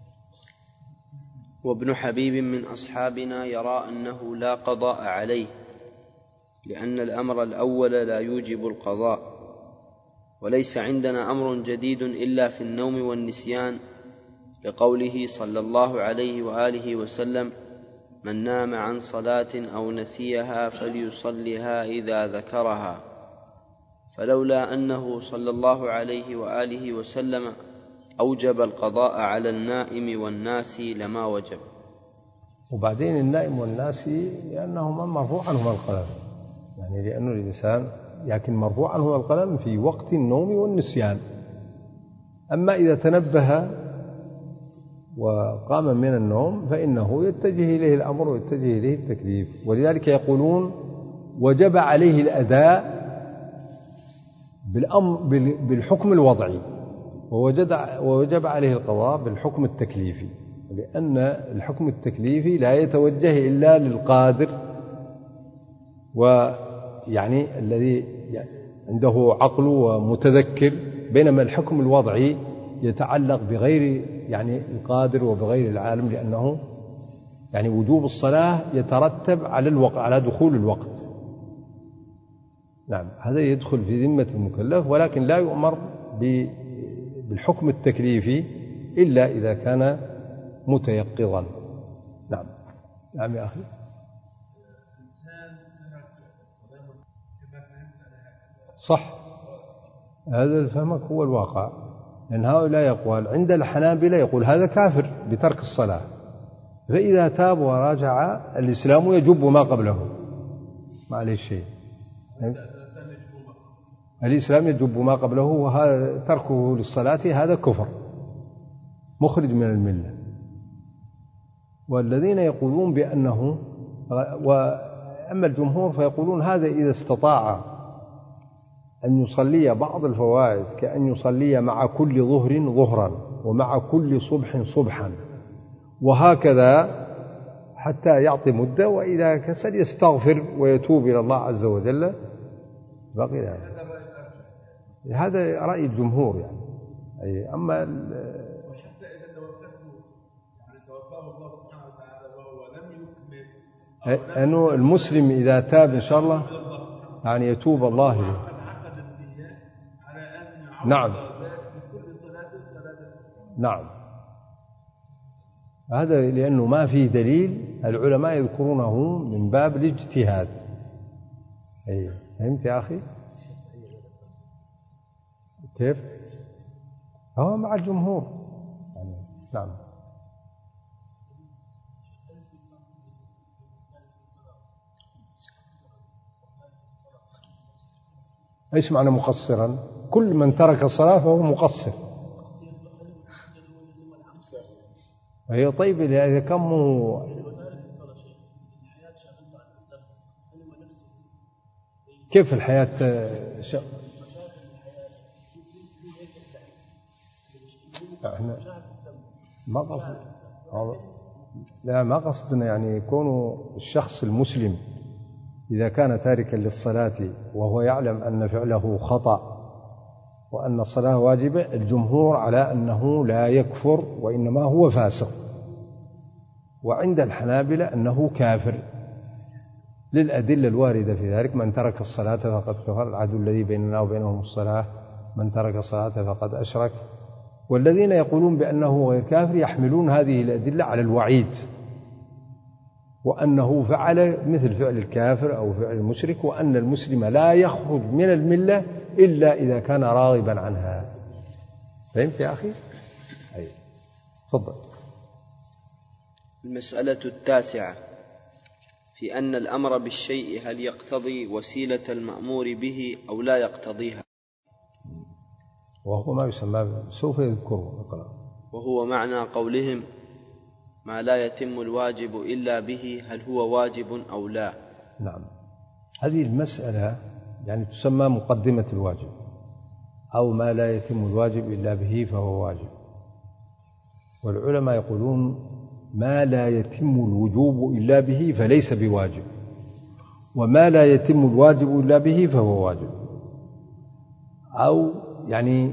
وابن حبيب من أصحابنا يرى أنه لا قضاء عليه، لأن الأمر الأول لا يوجب القضاء، وليس عندنا أمر جديد إلا في النوم والنسيان، لقوله صلى الله عليه وآله وسلم: من نام عن صلاة أو نسيها فليصلها إذا ذكرها. فلولا أنه صلى الله عليه وآله وسلم أوجب القضاء على النائم والناس لما وجب. وبعدين النائم والناس لأنهما مرفوع عنهما القلم، يعني لأن الإنسان لكن مرفوع عنهما القلم في وقت النوم والنسيان. أما إذا تنبه وقام من النوم فإنه يتجه إليه الأمر ويتجه إليه التكليف. ولذلك يقولون وجب عليه الأداء بالأمر بالحكم الوضعي، ووجب عليه القضاء بالحكم التكليفي، لأن الحكم التكليفي لا يتوجه إلا للقادر ويعني الذي عنده عقل ومتذكر، بينما الحكم الوضعي يتعلق بغير يعني القادر وبغير العالم، لأنه يعني وجوب الصلاة يترتب على الوقت، على دخول الوقت. نعم، هذا يدخل في ذمة المكلف، ولكن لا يؤمر بالحكم التكليفي إلا إذا كان متيقظا. نعم. نعم يا أخي. صح، هذا الفهمك هو الواقع، لأن هؤلاء يقول عند الحنابلة يقول هذا كافر بترك الصلاة، فإذا تاب وراجع الإسلام يجب ما قبله، ما عليه شيء. الإسلام يجب ما قبله، وهذا تركه للصلاة هذا كفر مخرج من الملة. والذين يقولون بأنه، وأما الجمهور فيقولون هذا إذا استطاع أن يصلي بعض الفوائد، كأن يصلي مع كل ظهر ظهرا ومع كل صبح صبحا، وهكذا حتى يعطي مدة، وإذا كسل يستغفر ويتوب إلى الله عز وجل. باقي يعني. هذا رأي الجمهور يعني. أي أما وحتى إذا توفته يعني توفاه الله سبحانه وتعالى وهو لم يكمل، أنه المسلم إذا تاب إن شاء الله يعني يتوب الله إليه. عقد النية على أن نعم نعم، هذا لأنه ما فيه دليل، العلماء يذكرونه من باب الاجتهاد. أي فهمت يا أخي كيف؟ هو مع الجمهور يعني. نعم. ايش معنى مقصرا؟ كل من ترك الصلاة فهو مقصر. هي طيب إذا كان مو كيف الحياة ش... احنا ما قصد لا ما قصدنا يعني يكون الشخص المسلم إذا كان تاركا للصلاة وهو يعلم أن فعله خطأ وأن الصلاة واجبة، الجمهور على أنه لا يكفر وإنما هو فاسق، وعند الحنابلة أنه كافر للأدلة الواردة في ذلك: من ترك الصلاة فقد كفر، العهد الذي بيننا وبينهم الصلاة، من ترك الصلاة فقد أشرك. والذين يقولون بأنه غير كافر يحملون هذه الأدلة على الوعيد، وأنه فعل مثل فعل الكافر أو فعل المشرك، وأن المسلم لا يخرج من الملة إلا إذا كان راغبا عنها. فهمت يا أخي؟ أي تفضل. المسألة التاسعة في أن الأمر بالشيء هل يقتضي وسيلة المأمور به أو لا يقتضيها، وهو ما يسمى سوف يذكره اقرأ. وهو معنى قولهم: ما لا يتم الواجب إلا به هل هو واجب أو لا. نعم، هذه المسألة يعني تسمى مقدمة الواجب، أو ما لا يتم الواجب إلا به فهو واجب. والعلماء يقولون ما لا يتم الوجوب إلا به فليس بواجب، وما لا يتم الواجب إلا به فهو واجب. أو يعني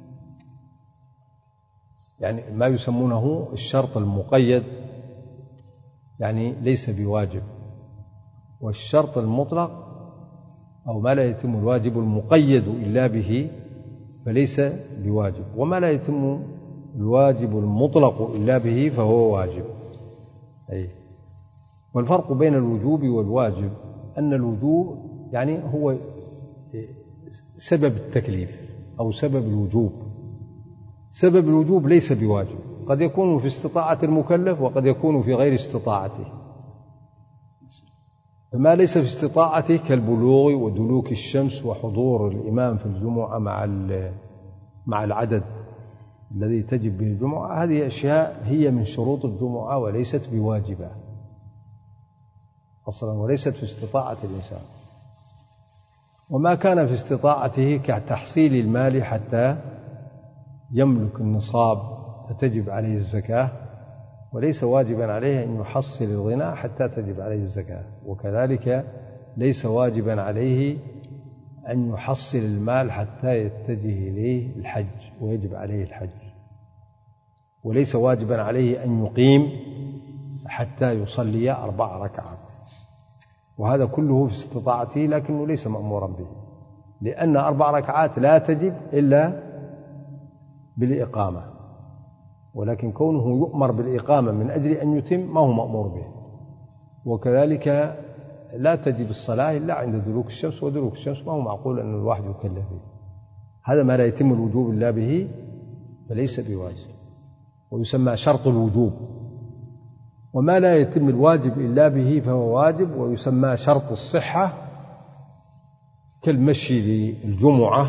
يعني ما يسمونه الشرط المقيد يعني ليس بواجب، والشرط المطلق أو ما لا يتم الواجب المقيد إلا به فليس بواجب، وما لا يتم الواجب المطلق إلا به فهو واجب. أي والفرق بين الوجوب والواجب أن الوجوب يعني هو سبب التكليف أو سبب الوجوب. سبب الوجوب ليس بواجب، قد يكون في استطاعة المكلف وقد يكون في غير استطاعته. فما ليس في استطاعته كالبلوغ ودلوك الشمس وحضور الإمام في الجمعة مع مع العدد الذي تجب به الجمعة، هذه أشياء هي من شروط الجمعة وليست بواجبة أصلا، وليست في استطاعة الإنسان. وما كان في استطاعته كتحصيل المال حتى يملك النصاب فتجب عليه الزكاة، وليس واجبا عليه أن يحصل الغنى حتى تجب عليه الزكاة. وكذلك ليس واجبا عليه أن يحصل المال حتى يتجه إليه الحج ويجب عليه الحج، وليس واجبا عليه أن يقيم حتى يصلي أربع ركعات، وهذا كله في استطاعته لكنه ليس مأمورا به، لأن أربع ركعات لا تجب إلا بالإقامة، ولكن كونه يؤمر بالإقامة من أجل أن يتم ما هو مأمور به. وكذلك لا تجب الصلاة إلا عند دلوك الشمس، ودلوك الشمس ما هو معقول أن الواحد يكلف به. هذا ما لا يتم الوجوب إلا به فليس بواجب، ويسمى شرط الوجوب. وما لا يتم الواجب إلا به فهو واجب، ويسمى شرط الصحة كالمشي للجمعة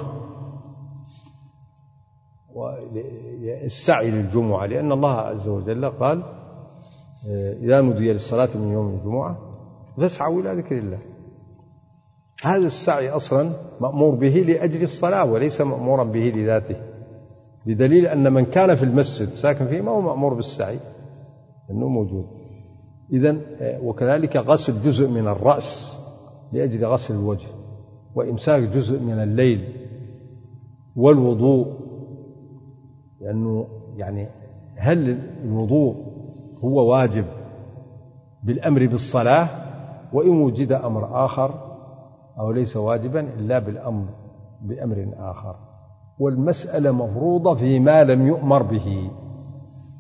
والسعي للجمعة، لأن الله عز وجل قال: إذا نودي للصلاة من يوم الجمعة فاسعوا إلى ذكر الله. هذا السعي أصلا مأمور به لأجل الصلاة وليس مأمورا به لذاته، بدليل أن من كان في المسجد ساكن فيه ما هو مأمور بالسعي لأنه موجود. إذن وكذلك غسل جزء من الرأس لأجل غسل الوجه، وإمساك جزء من الليل، والوضوء، لأنه يعني هل الوضوء هو واجب بالأمر بالصلاة، وإن وجد أمر آخر، أو ليس واجبا إلا بالأمر بأمر آخر. والمسألة مفروضة فيما لم يؤمر به،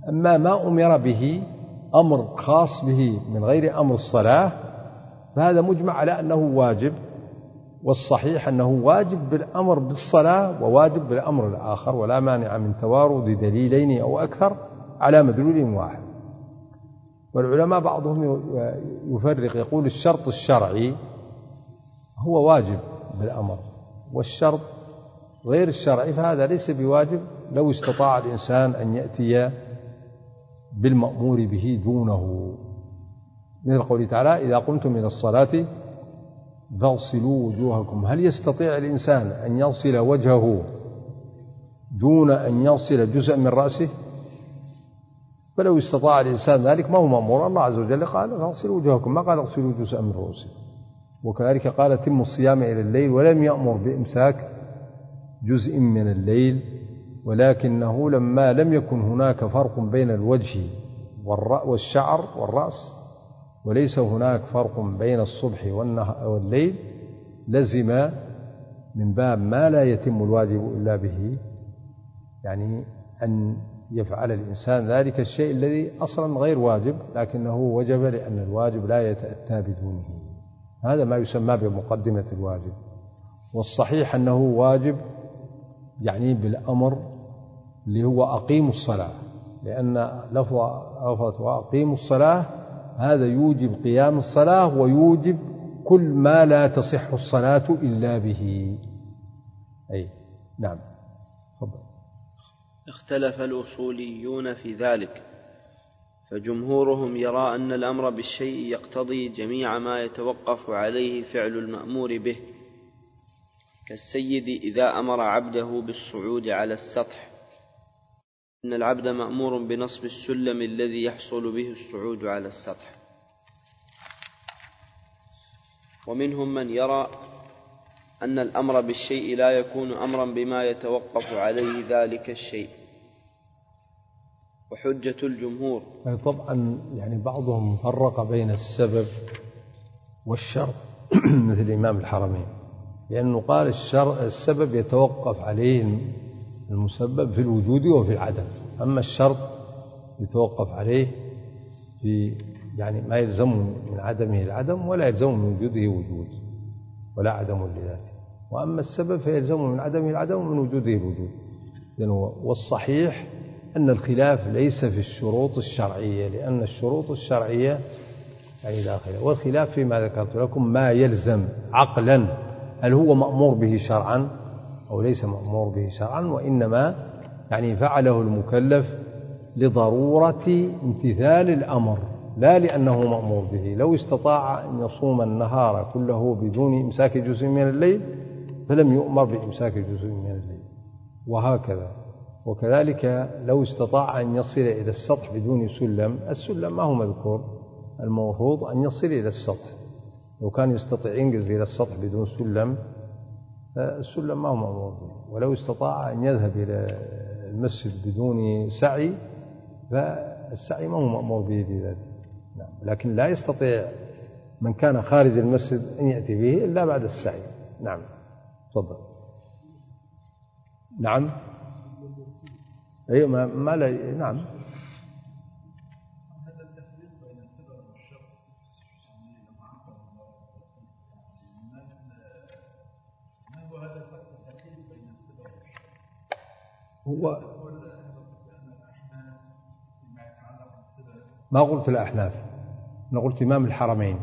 أما ما أمر به أمر خاص به من غير أمر الصلاة فهذا مجمع على أنه واجب، والصحيح أنه واجب بالأمر بالصلاة وواجب بالأمر الآخر، ولا مانع من توارد دليلين أو أكثر على مدلول واحد. والعلماء بعضهم يفرق، يقول الشرط الشرعي هو واجب بالأمر، والشرط غير الشرعي فهذا ليس بواجب لو استطاع الإنسان أن يأتي بالمأمور به دونه، مثل قوله تعالى إذا قمتم إلى الصلاة فاغسلوا وجوهكم. هل يستطيع الإنسان أن يغسل وجهه دون أن يغسل جزءا من رأسه؟ فلو استطاع الإنسان ذلك ما هو مأمور. الله عز وجل قال فاغسلوا وجوهكم، ما قال اغسلوا جزءا من رؤوسكم. وكذلك قال تموا الصيام إلى الليل، ولم يأمر بإمساك جزء من الليل، ولكنه لما لم يكن هناك فرق بين الوجه والشعر والرأس، وليس هناك فرق بين الصبح والليل، لزم من باب ما لا يتم الواجب إلا به، يعني أن يفعل الإنسان ذلك الشيء الذي أصلا غير واجب لكنه وجب لأن الواجب لا يتأتى بدونه. هذا ما يسمى بمقدمة الواجب. والصحيح أنه واجب يعني بالأمر اللي هو أقيموا الصلاة، لأن لفظ وأقيموا الصلاة هذا يوجب قيام الصلاة ويوجب كل ما لا تصح الصلاة إلا به. أي نعم. تفضل. اختلف الأصوليون في ذلك، فجمهورهم يرى أن الأمر بالشيء يقتضي جميع ما يتوقف عليه فعل المأمور به، كالسيد إذا أمر عبده بالصعود على السطح، إن العبد مأمور بنصب السلم الذي يحصل به الصعود على السطح. ومنهم من يرى أن الأمر بالشيء لا يكون أمرا بما يتوقف عليه ذلك الشيء. وحجة الجمهور طبعا يعني بعضهم فرق بين السبب والشرط مثل إمام الحرمين، لأنه قال الشر السبب يتوقف عليه المسبب في الوجود وفي العدم، أما الشرط يتوقف عليه في يعني ما يلزم من عدمه العدم ولا يلزم من وجوده وجود ولا عدم لذاته، وأما السبب فيلزم من عدمه العدم ومن وجوده الوجود. والصحيح أن الخلاف ليس في الشروط الشرعية، لأن الشروط الشرعية يعني داخلة، والخلاف فيما ذكرت لكم ما يلزم عقلا، هل هو مأمور به شرعا أو ليس مأمور به شرعا، وإنما يعني فعله المكلف لضرورة امتثال الأمر لا لأنه مأمور به. لو استطاع أن يصوم النهار كله بدون إمساك جزء من الليل فلم يؤمر بإمساك جزء من الليل، وهكذا. وكذلك لو استطاع أن يصل إلى السطح بدون سلم، السلم ما هو مذكور، المفروض أن يصل إلى السطح. لو كان يستطيع ينقز إلى السطح بدون سلم السلم ما هو مأمور به. ولو استطاع أن يذهب إلى المسجد بدون سعي فالسعي ما هو مأمور به بذلك. نعم. لكن لا يستطيع من كان خارج المسجد أن يأتي به إلا بعد السعي. نعم. تفضل. نعم. أي ما, ما لا نعم. هو ما قلت الأحناف، أنا قلت إمام الحرمين.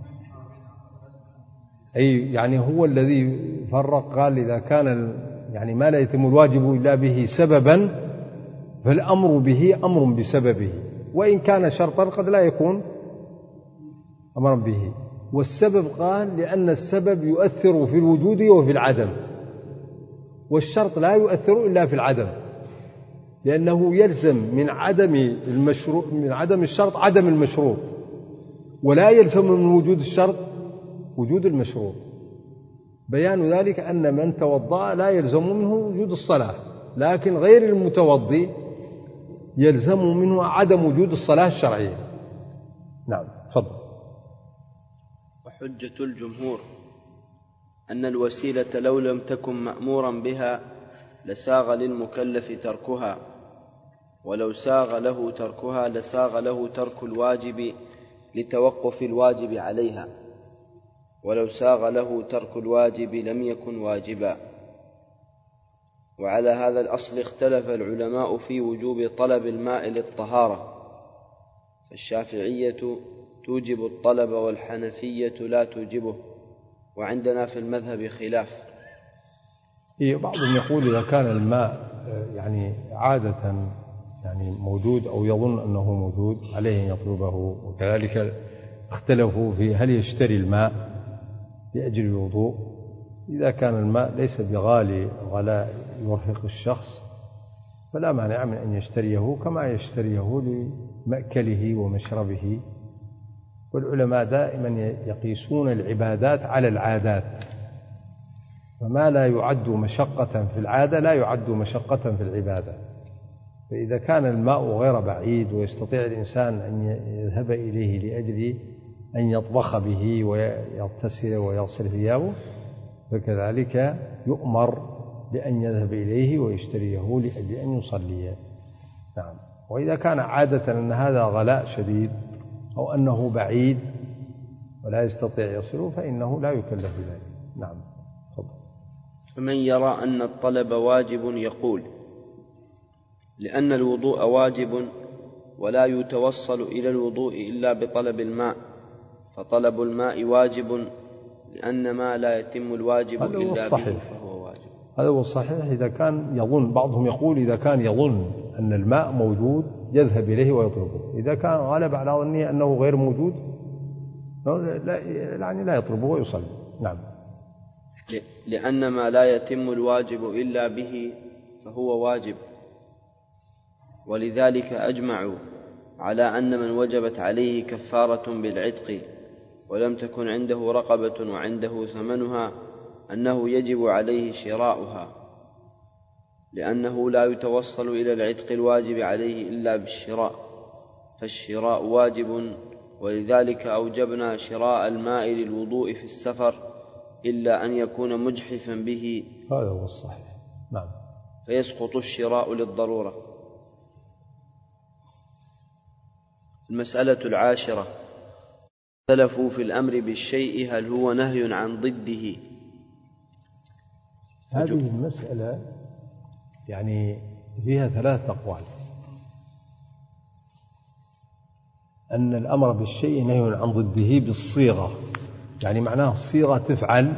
أي يعني هو الذي فرق، قال إذا كان يعني ما لا يتم الواجب إلا به سببا فالأمر به أمر بسببه، وإن كان شرطا قد لا يكون أمرا به. والسبب قال لأن السبب يؤثر في الوجود وفي العدم، والشرط لا يؤثر إلا في العدم، لأنه يلزم من عدم المشروط من عدم الشرط عدم المشروط، ولا يلزم من وجود الشرط وجود المشروط. بيان ذلك أن من توضأ لا يلزم منه وجود الصلاة، لكن غير المتوضي يلزم منه عدم وجود الصلاة الشرعية. نعم. تفضل. وحجة الجمهور أن الوسيلة لو لم تكن مأمورا بها لساغ للمكلف تركها، ولو ساغ له تركها لساغ له ترك الواجب لتوقف الواجب عليها، ولو ساغ له ترك الواجب لم يكن واجبا. وعلى هذا الأصل اختلف العلماء في وجوب طلب الماء للطهارة، فالشافعية توجب الطلب والحنفية لا توجبه، وعندنا في المذهب خلاف. بعضهم يقول إذا كان الماء يعني عادة يعني موجود أو يظن أنه موجود عليه أن يطلبه، وكذلك اختلفوا في هل يشتري الماء لأجل الوضوء. إذا كان الماء ليس بغالي غلاء يرهق الشخص فلا مانع من أن يشتريه كما يشتريه لمأكله ومشربه. والعلماء دائما يقيسون العبادات على العادات، فما لا يعد مشقة في العادة لا يعد مشقة في العبادة. فإذا كان الماء غير بعيد ويستطيع الإنسان أن يذهب إليه لأجل أن يطبخ به ويغتسل ويغسل ثيابه فكذلك يؤمر بأن يذهب إليه ويشتريه لأجل أن يصلي. نعم. وإذا كان عادة أن هذا غلاء شديد أو أنه بعيد ولا يستطيع يصله فإنه لا يكلف بذلك. نعم. تفضل. فمن يرى أن الطلب واجب يقول: لأن الوضوء واجب ولا يتوصل إلى الوضوء إلا بطلب الماء، فطلب الماء واجب لأن ما لا يتم الواجب إلا به فهو واجب. هذا هو الصحيح. إذا كان يظن، بعضهم يقول إذا كان يظن أن الماء موجود يذهب إليه ويطلبه، إذا كان غالب على ظنه أنه غير موجود لا يعني لا يطلبه ويصلي. نعم. لأن ما لا يتم الواجب إلا به فهو واجب، ولذلك أجمعوا على أن من وجبت عليه كفارة بالعتق ولم تكن عنده رقبة وعنده ثمنها أنه يجب عليه شراؤها، لأنه لا يتوصل إلى العتق الواجب عليه إلا بالشراء، فالشراء واجب. ولذلك أوجبنا شراء الماء للوضوء في السفر إلا أن يكون مجحفا به، هذا هو الصحيح. نعم. فيسقط الشراء للضرورة. المسألة العاشرة: اختلفوا في الأمر بالشيء هل هو نهي عن ضده. هذه المسألة يعني فيها ثلاث أقوال. أن الأمر بالشيء نهي عن ضده بالصيغة، يعني معناه الصيغة تفعل،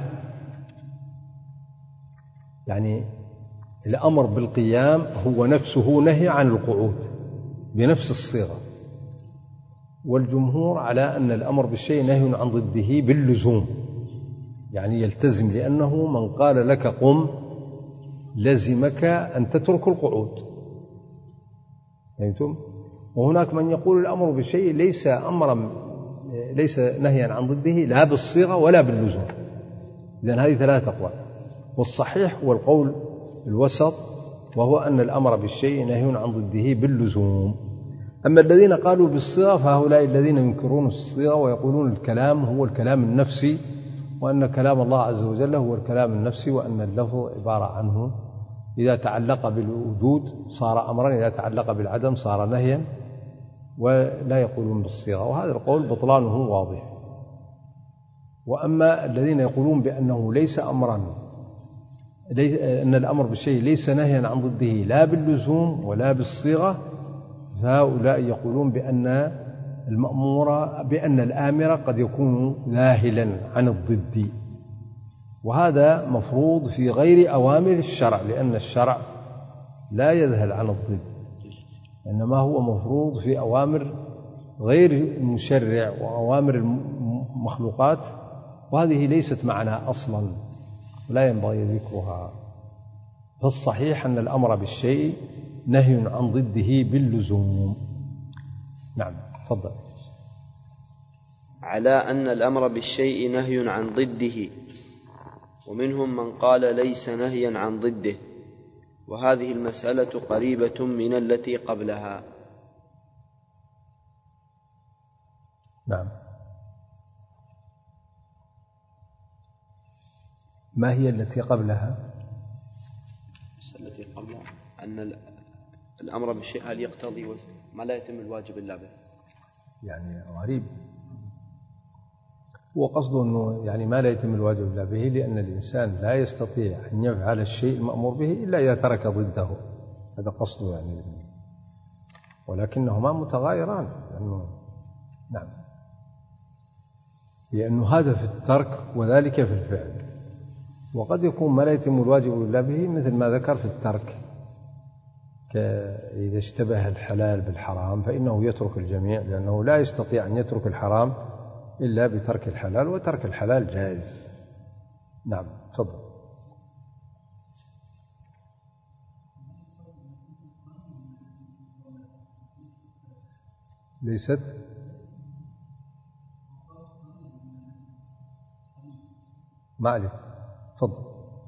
يعني الأمر بالقيام هو نفسه نهي عن القعود بنفس الصيغة. والجمهور على أن الأمر بالشيء نهي عن ضده باللزوم، يعني يلتزم، لأنه من قال لك قم لزمك أن تترك القعود. فهمتم؟ وهناك من يقول الأمر بالشيء ليس أمرا ليس نهيا عن ضده لا بالصيغة ولا باللزوم. إذن هذه ثلاثة أقوال، والصحيح هو القول الوسط، وهو أن الأمر بالشيء نهي عن ضده باللزوم. أما الذين قالوا بالصيغة فهؤلاء الذين ينكرون الصيغة ويقولون الكلام هو الكلام النفسي، وأن كلام الله عز وجل هو الكلام النفسي، وأن اللفظ عبارة عنه إذا تعلق بالوجود صار أمرا، إذا تعلق بالعدم صار نهيا، ولا يقولون بالصيغة. وهذا القول بطلانه واضح. وأما الذين يقولون بأنه ليس أمرا، أن الأمر بالشيء ليس نهيا عن ضده لا باللزوم ولا بالصيغة، فهؤلاء يقولون بأن المأمور بأن الآمر قد يكون ذاهلا عن الضد، وهذا مفروض في غير أوامر الشرع، لأن الشرع لا يذهل عن الضد، إنما هو مفروض في أوامر غير المشرع وأوامر المخلوقات، وهذه ليست معنا أصلا لا ينبغي ذكرها. فالصحيح أن الأمر بالشيء نهي عن ضده باللزوم. نعم. تفضل. على أن الأمر بالشيء نهي عن ضده، ومنهم من قال ليس نهيا عن ضده، وهذه المسألة قريبة من التي قبلها. نعم. ما هي التي قبلها؟ التي قبلها أن الأمر بالشيء هل يقتضي ما لا يتم الواجب إلا به؟ يعني غريب. هو قصده أنه يعني ما لا يتم الواجب إلا به لأن الإنسان لا يستطيع أن يفعل الشيء المأمور به إلا إذا ترك ضده، هذا قصده يعني، ولكنهما متغايران لأنه نعم، لأنه هذا في الترك وذلك في الفعل، وقد يكون ما لا يتم الواجب إلا به مثل ما ذكر في الترك، إذا اشتبه الحلال بالحرام فإنه يترك الجميع، لأنه لا يستطيع أن يترك الحرام إلا بترك الحلال، وترك الحلال جائز. نعم تفضل. ليست ما عليك تفضل.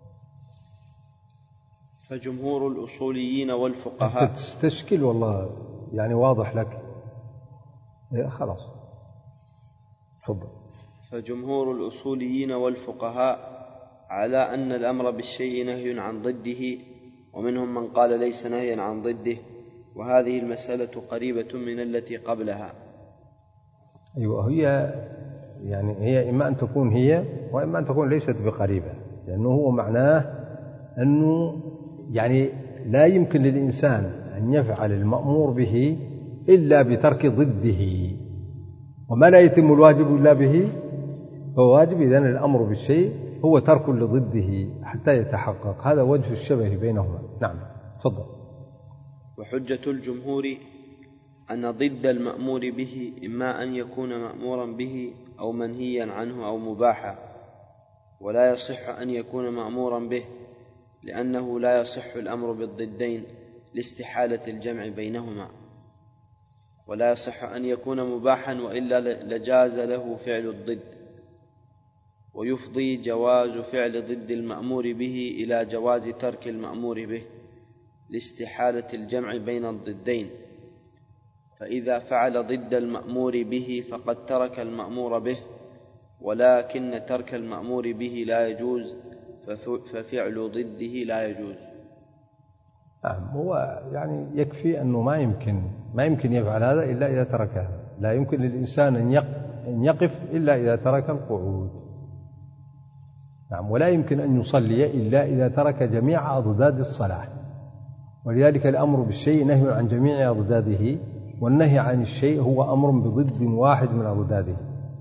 فجمهور الأصوليين والفقهاء تستشكل والله يعني واضح لك خلاص تفضل. فجمهور الأصوليين والفقهاء على أن الأمر بالشيء نهي عن ضده، ومنهم من قال ليس نهيا عن ضده، وهذه المسألة قريبة من التي قبلها. أيوة، هي يعني هي إما أن تكون هي وإما أن تكون ليست بقريبة، لأنه هو معناه أنه يعني لا يمكن للإنسان أن يفعل المأمور به إلا بترك ضده، وما لا يتم الواجب إلا به فهو واجب. إذن الأمر بالشيء هو ترك لضده حتى يتحقق، هذا وجه الشبه بينهما. نعم تفضل. وحجة الجمهور أن ضد المأمور به إما أن يكون مأمورا به أو منهيا عنه أو مباحا، ولا يصح أن يكون مأمورا به لأنه لا يصح الأمر بالضدين لاستحالة الجمع بينهما، ولا يصح أن يكون مباحا وإلا لجاز له فعل الضد، ويفضي جواز فعل ضد المأمور به إلى جواز ترك المأمور به لاستحالة الجمع بين الضدين. فإذا فعل ضد المأمور به فقد ترك المأمور به، ولكن ترك المأمور به لا يجوز، ففعل ضده لا يجوز. نعم، هو يعني يكفي أنه ما يمكن ما يمكن يفعل هذا إلا إذا تركه، لا يمكن للإنسان أن يقف إلا إذا ترك القعود. نعم، ولا يمكن أن يصلي إلا إذا ترك جميع أضداد الصلاة، ولذلك الأمر بالشيء نهي عن جميع أضداده، والنهي عن الشيء هو أمر بضد واحد من أضداده.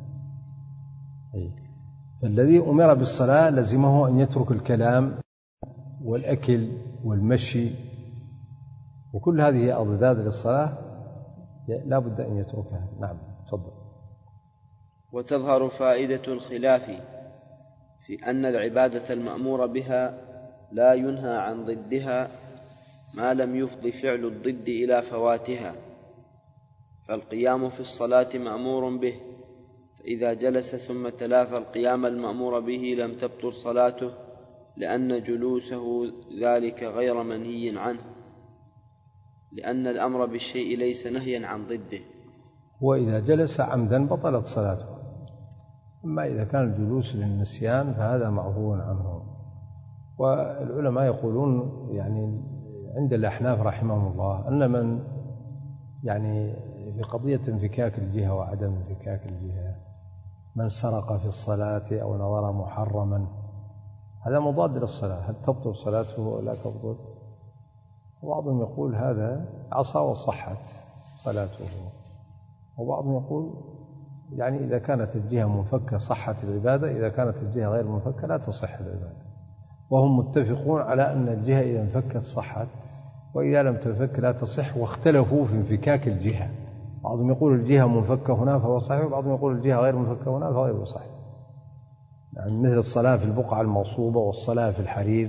فالذي أمر بالصلاة لزمه أن يترك الكلام والأكل والمشي، وكل هذه أضداد للصلاة لا بد أن يتركها. نعم تفضل. وتظهر فائدة الخلاف في أن العبادة المأمور بها لا ينهى عن ضدها ما لم يفض فعل الضد إلى فواتها. فالقيام في الصلاة مأمور به، فإذا جلس ثم تلافى القيام المأمور به لم تبطل صلاته، لأن جلوسه ذلك غير منهي عنه، لأن الأمر بالشيء ليس نهيا عن ضده. وإذا جلس عمدا بطلت صلاته، أما إذا كان الجلوس للنسيان فهذا معفو عنه. والعلماء يقولون يعني عند الأحناف رحمهم الله أن من يعني بقضية انفكاك الجهة وعدم انفكاك الجهة، من سرق في الصلاة أو نظر محرما، هذا مضاد للصلاة، هل تبطل صلاته ولا تبطل؟ وبعضهم يقول هذا عصى وصحت صلاته، وبعضهم يقول يعني إذا كانت الجهة منفكة صحت العبادة، إذا كانت الجهة غير منفكة لا تصح العبادة. وهم متفقون على أن الجهة إذا انفكت صحت، وإذا لم تنفك لا تصح، واختلفوا في انفكاك الجهة. بعضهم يقول الجهة منفكة هنا فهو صحيح، وبعضهم يقول الجهة غير منفكة هنا فهو غير صحيح. يعني مثل الصلاة في البقعة المغصوبة والصلاة في الحرير،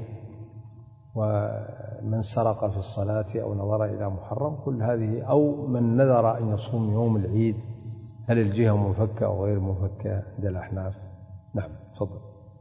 ومن سرق في الصلاة أو نظر إلى محرم، كل هذه، أو من نذر أن يصوم يوم العيد، هل الجهة منفكة أو غير منفكة عند الأحناف؟ نعم تفضل.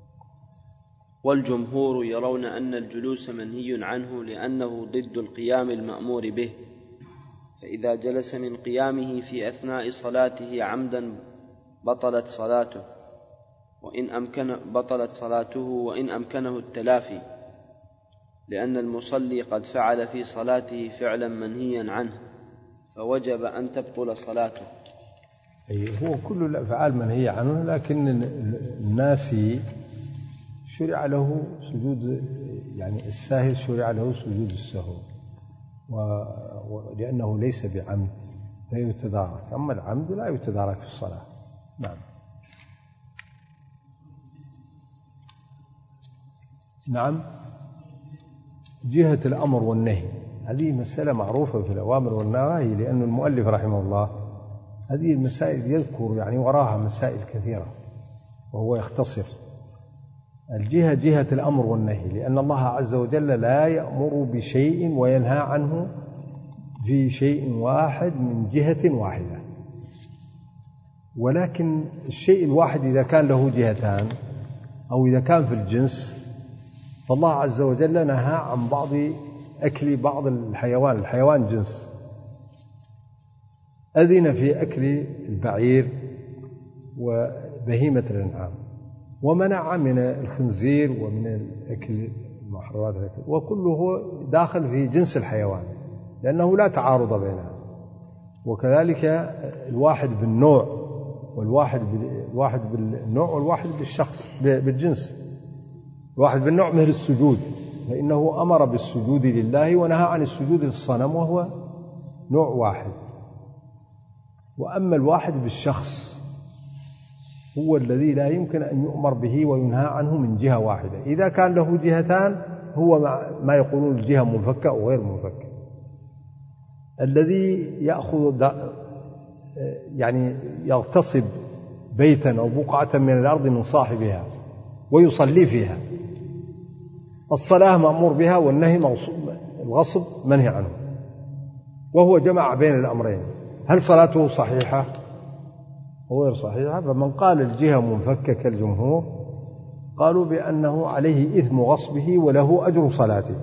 والجمهور يرون أن الجلوس منهي عنه لأنه ضد القيام المأمور به، فإذا جلس من قيامه في أثناء صلاته عمدا بطلت صلاته، وإن أمكن بطلت صلاته وإن أمكنه التلافي. لأن المصلي قد فعل في صلاته فعلا منهيا عنه فوجب أن تبطل صلاته. أي هو كل الأفعال منهي عنه، لكن الناسي شرع له سجود، يعني الساهل شرع له سجود السهو، ولأنه ليس بعمد فيتدارك، أما العمد لا يتدارك في الصلاة. نعم. نعم. جهة الأمر والنهي هذه مسألة معروفة في الأوامر والنواهي، لأن المؤلف رحمه الله هذه المسائل يذكر يعني وراها مسائل كثيرة وهو يختصر. الجهة جهة الأمر والنهي، لأن الله عز وجل لا يأمر بشيء وينهى عنه في شيء واحد من جهة واحدة، ولكن الشيء الواحد إذا كان له جهتان أو إذا كان في الجنس، فالله عز وجل نهى عن بعض أكل بعض الحيوان، الحيوان جنس، أذن في أكل البعير وبهيمة الأنعام، ومنع من الخنزير ومن الأكل المحرمات الأكل، وكله داخل في جنس الحيوان لأنه لا تعارض بينها. وكذلك الواحد بالنوع والواحد بالواحد بالنوع والواحد بالشخص بالجنس. الواحد بالنوع مثل السجود، فإنه أمر بالسجود لله ونهى عن السجود للصنم وهو نوع واحد. وأما الواحد بالشخص هو الذي لا يمكن أن يؤمر به وينهى عنه من جهة واحدة. إذا كان له جهتان هو ما يقولون الجهة منفكة أو غير منفكة. الذي يأخذ يعني يغتصب بيتا أو بقعة من الأرض من صاحبها ويصلي فيها، الصلاة مأمور بها والنهي الغصب منهي عنه، وهو جمع بين الأمرين. هل صلاته صحيحة أو غير صحيحة؟ فمن قال الجهة منفكة كالجمهور قالوا بأنه عليه إثم غصبه وله أجر صلاته.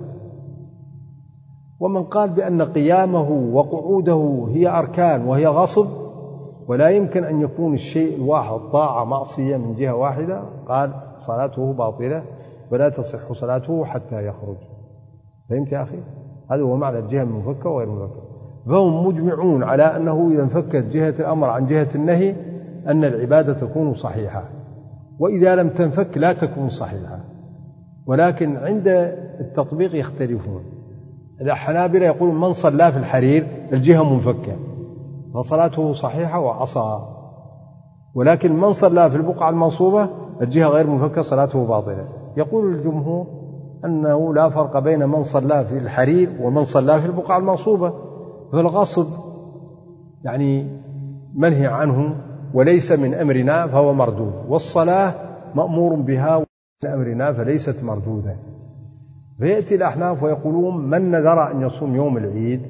ومن قال بأن قيامه وقعوده هي أركان وهي غصب ولا يمكن أن يكون الشيء الواحد طاعة معصية من جهة واحدة، قال صلاته باطلة ولا تصح صلاته حتى يخرج. فهمت يا أخي؟ هذا هو معنى الجهة المنفكة وغير المنفكة. فهم مجمعون على أنه إذا انفكت جهة الأمر عن جهة النهي أن العبادة تكون صحيحة، وإذا لم تنفك لا تكون صحيحة. ولكن عند التطبيق يختلفون. الحنابلة يقولون من صلى في الحرير الجهة منفكة فصلاته صحيحة وعصى، ولكن من صلى في البقعة المنصوبة الجهة غير منفكة صلاته باطلة. يقول الجمهور أنه لا فرق بين من صلى في الحرير ومن صلى في البقعة المنصوبة، فالغصب يعني منهي عنه وليس من أمرنا فهو مردود، والصلاة مأمور بها ومن أمرنا فليست مردودة. فيأتي الأحناف ويقولون من نذر أن يصوم يوم العيد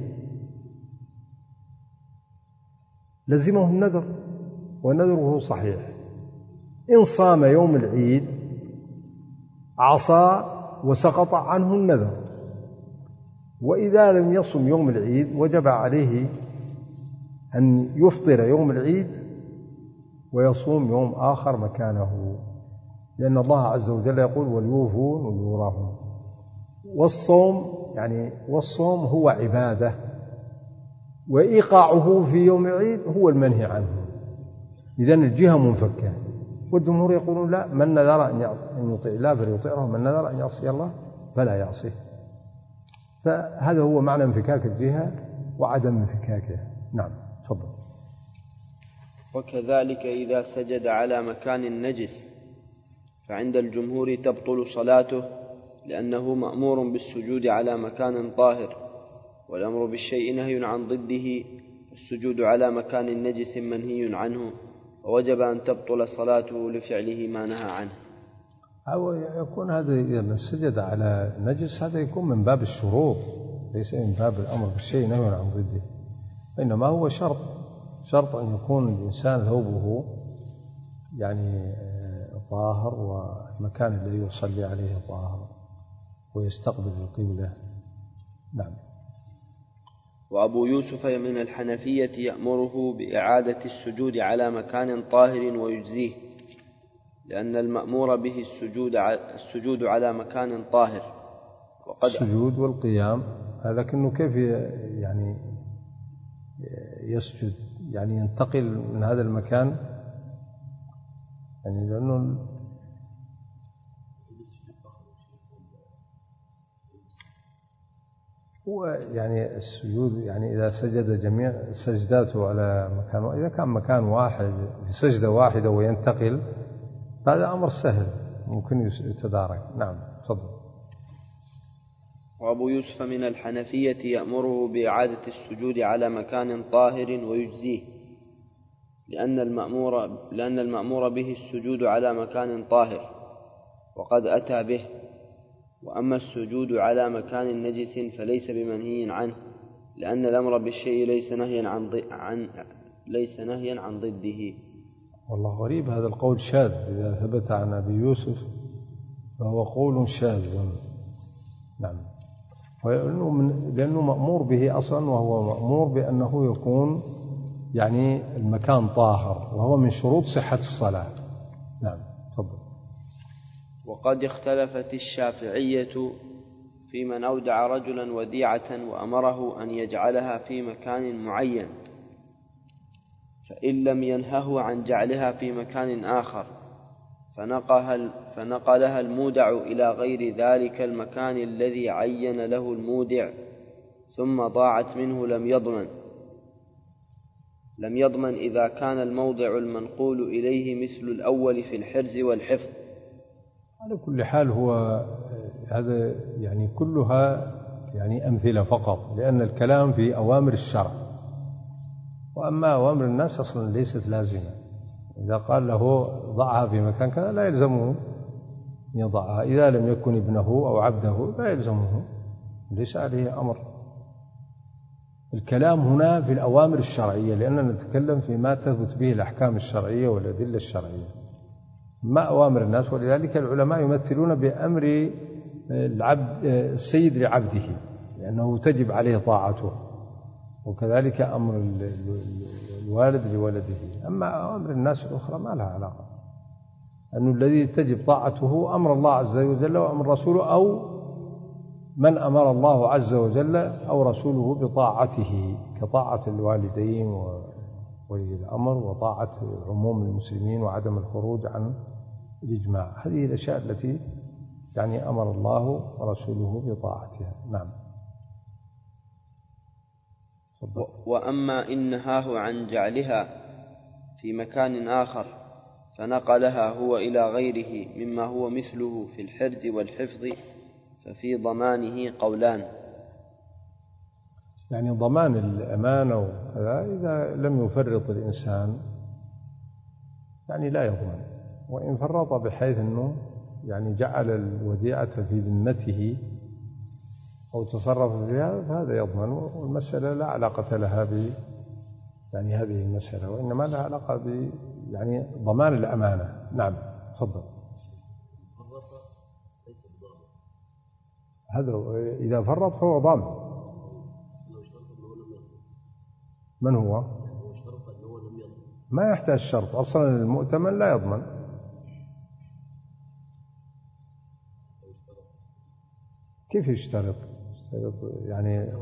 لزمه النذر ونذره صحيح. إن صام يوم العيد عصى وسقط عنه النذر، وإذا لم يصم يوم العيد وجب عليه أن يفطر يوم العيد ويصوم يوم آخر مكانه، لأن الله عز وجل يقول وليوفوا نذورهم. والصوم يعني والصوم هو عبادة، وإيقاعه في يوم العيد هو المنهي عنه. إذن الجهة منفكة. والجمهور يقولون لا، من نذر أن يطيع الله فليطيعه، من نذر أن يعصي الله فلا يعصيه. فهذا هو معنى انفكاك الجهة وعدم انفكاكها. نعم تفضل. وكذلك إذا سجد على مكان نجس فعند الجمهور تبطل صلاته، لأنه مأمور بالسجود على مكان طاهر، والأمر بالشيء نهي عن ضده، السجود على مكان نجس منهي عنه، ووجب أن تبطل صلاته لفعله ما نهى عنه. أو يكون هذا إذا سجد على نجس هذا يكون من باب الشروط، ليس من باب الأمر بالشيء نهي عن ضده، إنما هو شرط شرط أن يكون الإنسان ثوبه يعني طاهر والمكان الذي يصلي عليه طاهر ويستقبل القبلة. نعم. وأبو يوسف من الحنفية يأمره بإعادة السجود على مكان طاهر ويجزيه، لأن المأمور به السجود السجود على مكان طاهر، وقد السجود والقيام، لكنه كيف يعني يسجد، يعني ينتقل من هذا المكان، يعني لأنه هو يعني السجود يعني إذا سجد جميع سجداته على مكان، إذا كان مكان واحد في سجدة واحدة وينتقل هذا أمر سهل ممكن يتدارك. نعم تفضل. وأبو يوسف من الحنفية يأمره بإعادة السجود على مكان طاهر ويجزيه، لأن المأمور, لأن المأمور به السجود على مكان طاهر وقد أتى به، وأما السجود على مكان نجس فليس بمنهي عنه، لأن الأمر بالشيء ليس نهيا عن, عن ليس نهيا عن ضده. والله غريب هذا القول شاذ، إذا ثبت عن أبي يوسف فهو قول شاذ. نعم، لأنه مأمور به أصلا، وهو مأمور بأنه يكون يعني المكان طاهر، وهو من شروط صحة الصلاة. نعم تفضل. وقد اختلفت الشافعية في من أودع رجلا وديعة وأمره أن يجعلها في مكان معين، فإن لم ينهه عن جعلها في مكان آخر فنقلها المودع إلى غير ذلك المكان الذي عين له المودع ثم ضاعت منه لم يضمن لم يضمن إذا كان الموضع المنقول إليه مثل الأول في الحرز والحفظ. على كل حال هو هذا يعني كلها يعني أمثلة فقط، لأن الكلام في أوامر الشرع، وأما أوامر الناس أصلا ليست لازمة. إذا قال له ضعها في مكان كذا لا يلزمه يضعها، إذا لم يكن ابنه أو عبده لا يلزمه، ليس عليه أمر. الكلام هنا في الأوامر الشرعية، لأننا نتكلم فيما تثبت به الأحكام الشرعية والأدلة الشرعية، ما أوامر الناس. ولذلك العلماء يمثلون بأمر العبد السيد لعبده، لأنه تجب عليه طاعته، وكذلك أمر الوالد لولده. أما أمر الناس الأخرى ما لها علاقة، أن الذي تجب طاعته أمر الله عز وجل وأمر رسوله، أو من أمر الله عز وجل أو رسوله بطاعته، كطاعة الوالدين وولي الأمر وطاعة عموم المسلمين وعدم الخروج عن الإجماع. هذه الأشياء التي يعني أمر الله ورسوله بطاعتها. نعم. وأما إن نهاه عن جعلها في مكان آخر فنقلها هو إلى غيره مما هو مثله في الحرز والحفظ ففي ضمانه قولان. يعني ضمان الأمانة وكذا إذا لم يفرط الإنسان يعني لا يضمن، وإن فرط بحيث أنه يعني جعل الوديعة في ذمته أو تصرف فيها فهذا يضمن، والمسألة لا علاقة لها ب يعني هذه المسألة، وإنما لها علاقة ب يعني ضمان الأمانة. نعم تفضل. هذا إذا فرط فهو ضامن. من هو؟ ما يحتاج شرط أصلا، المؤتمن لا يضمن. كيف يشترط؟ يعني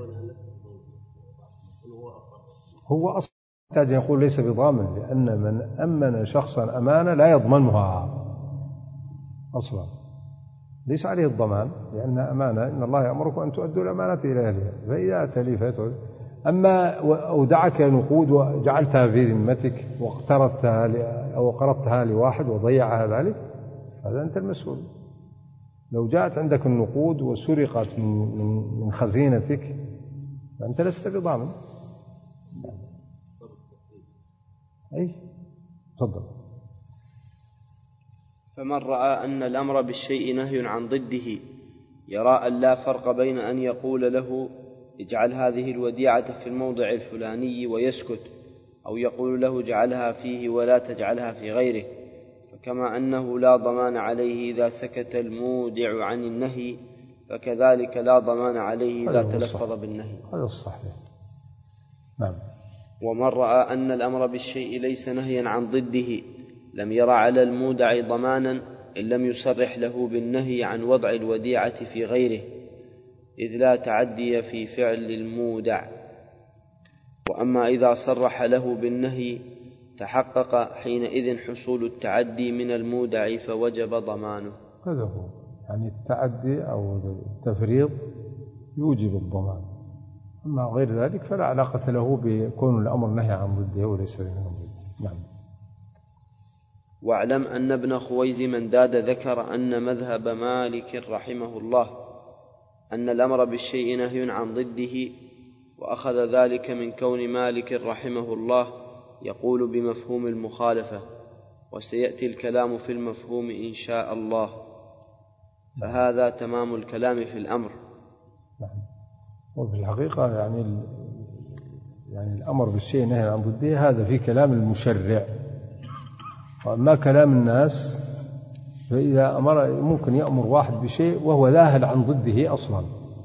هو أصلا يحتاج يقول ليس بضامن، لأن من أمن شخصا أمانة لا يضمنها أصلا، ليس عليه الضمان لأنها أمانة. إن الله يأمركم أن تؤدوا الأمانة إلى أهلها، فإذا تلفت. أما أودعك نقود وجعلتها في ذمتك واقترضتها أو قرضتها لواحد وضيعها ذلك، هذا أنت المسؤول. لو جاءت عندك النقود وسرقت من خزينتك فأنت لست بضامن. أي تفضل. فمن رأى أن الأمر بالشيء نهي عن ضده يرى أن لا فرق بين أن يقول له اجعل هذه الوديعة في الموضع الفلاني ويسكت، أو يقول له اجعلها فيه ولا تجعلها في غيره، فكما أنه لا ضمان عليه إذا سكت المودع عن النهي فكذلك لا ضمان عليه إذا تلفظ بالنهي. هذا الصحيح. نعم. ومن رأى أن الأمر بالشيء ليس نهيا عن ضده لم يرى على المودع ضمانا إن لم يصرح له بالنهي عن وضع الوديعة في غيره، إذ لا تعدي في فعل المودع. وأما إذا صرح له بالنهي تحقق حينئذ حصول التعدي من المودع فوجب ضمانه. هذا هو، يعني التعدي أو التفريط يوجب الضمان، أما غير ذلك فلا علاقة له بكون الأمر نهي عن ضده وليس منه ضده. نعم. واعلم أن ابن خويزمنداد ذكر أن مذهب مالك رحمه الله أن الأمر بالشيء نهي عن ضده، وأخذ ذلك من كون مالك رحمه الله يقول بمفهوم المخالفة، وسيأتي الكلام في المفهوم إن شاء الله، فهذا تمام الكلام في الأمر. نعم. وفي الحقيقة يعني يعني الأمر بالشيء نهي عن ضده هذا في كلام المشرع، وأما كلام الناس فإذا أمر ممكن يأمر واحد بشيء وهو لاهل عن ضده أصلا،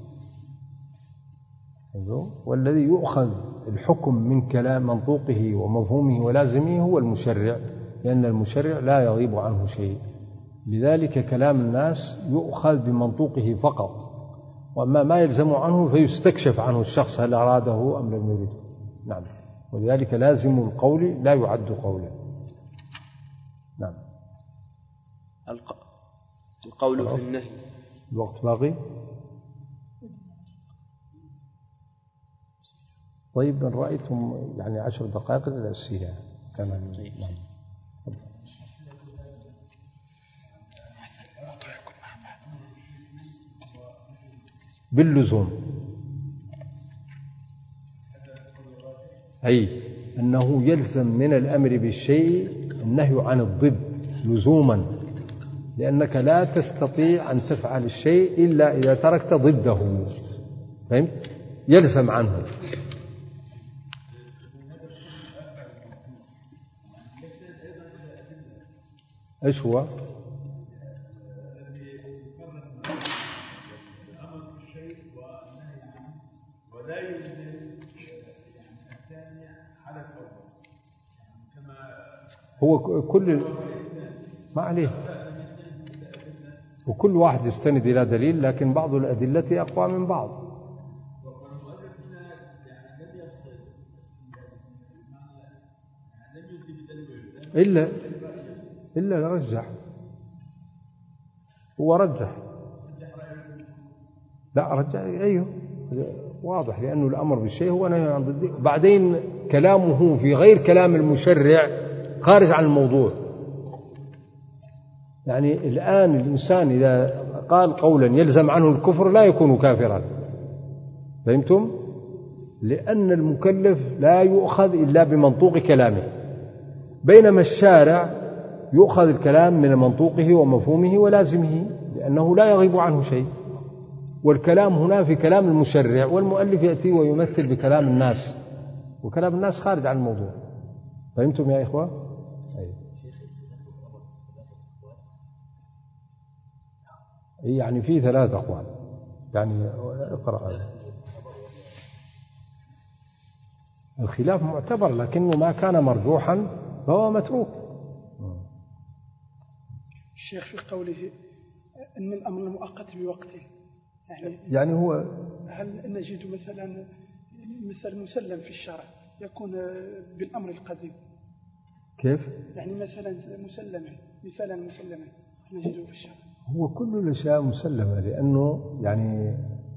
والذي يؤخذ الحكم من كلام منطوقه ومفهومه ولازمه هو المشرع، لأن المشرع لا يغيب عنه شيء، لذلك كلام الناس يؤخذ بمنطوقه فقط، وأما ما يلزم عنه فيستكشف عنه الشخص هل أراده أم لم يرده. نعم. ولذلك لازم القول لا يعد قولا. نعم. القول في النهي. الوقت باقي؟ طيب إن رأيتم يعني عشر دقائق للأسئلة كمان. نعم. باللزوم، أي أنه يلزم من الأمر بالشيء النهي عن الضد لزوما، لأنك لا تستطيع أن تفعل الشيء إلا إذا تركت ضده، فهمت؟ يلزم عنه. إيش هو؟ هو كل ما عليه، وكل واحد يستند إلى دليل، لكن بعض الأدلة أقوى من بعض. إلا إلا رجح، هو رجح، لا رجح، أيوه واضح، لأنه الأمر بالشيء هو نهي عن ضده. بعدين كلامه في غير كلام المشرع خارج عن الموضوع. يعني الآن الإنسان إذا قال قولا يلزم عنه الكفر لا يكون كافرا، فهمتم؟ لأن المكلف لا يؤخذ إلا بمنطوق كلامه، بينما الشارع يؤخذ الكلام من منطوقه ومفهومه ولازمه، لأنه لا يغيب عنه شيء. والكلام هنا في كلام المشرع، والمؤلف يأتي ويمثل بكلام الناس، وكلام الناس خارج عن الموضوع. فهمتم يا إخوة؟ يعني في ثلاث أقوال، يعني اقرأ. الخلاف معتبر، لكنه ما كان مرجوحا فهو متروك. الشيخ في قوله أن الأمر المؤقت بوقته، يعني, يعني هو هل نجد مثلا مثل مسلم في الشرع يكون بالأمر القديم؟ كيف؟ يعني مثلا مسلما، مثالا مسلما نجده في الشرع. هو كل الأشياء مسلمة، لأنه يعني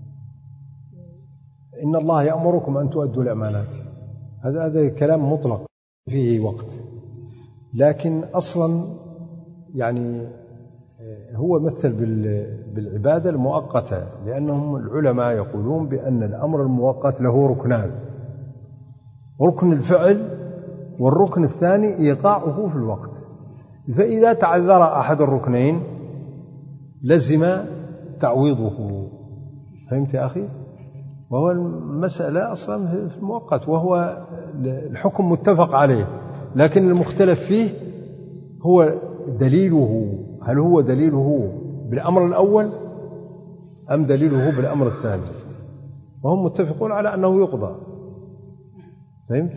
إن الله يأمركم أن تؤدوا الأمانات، هذا هذا كلام مطلق فيه وقت، لكن أصلا يعني هو مثل بالعبادة المؤقتة، لأنهم العلماء يقولون بأن الأمر المؤقت له ركنان: ركن الفعل، والركن الثاني إيقاعه في الوقت. فإذا تعذر أحد الركنين لزم تعويضه. فهمت يا أخي؟ وهو المسألة أصلا في المؤقت، وهو الحكم متفق عليه، لكن المختلف فيه هو دليله، هل هو دليله بالأمر الأول أم دليله بالأمر الثاني، وهم متفقون على أنه يقضى. فهمت؟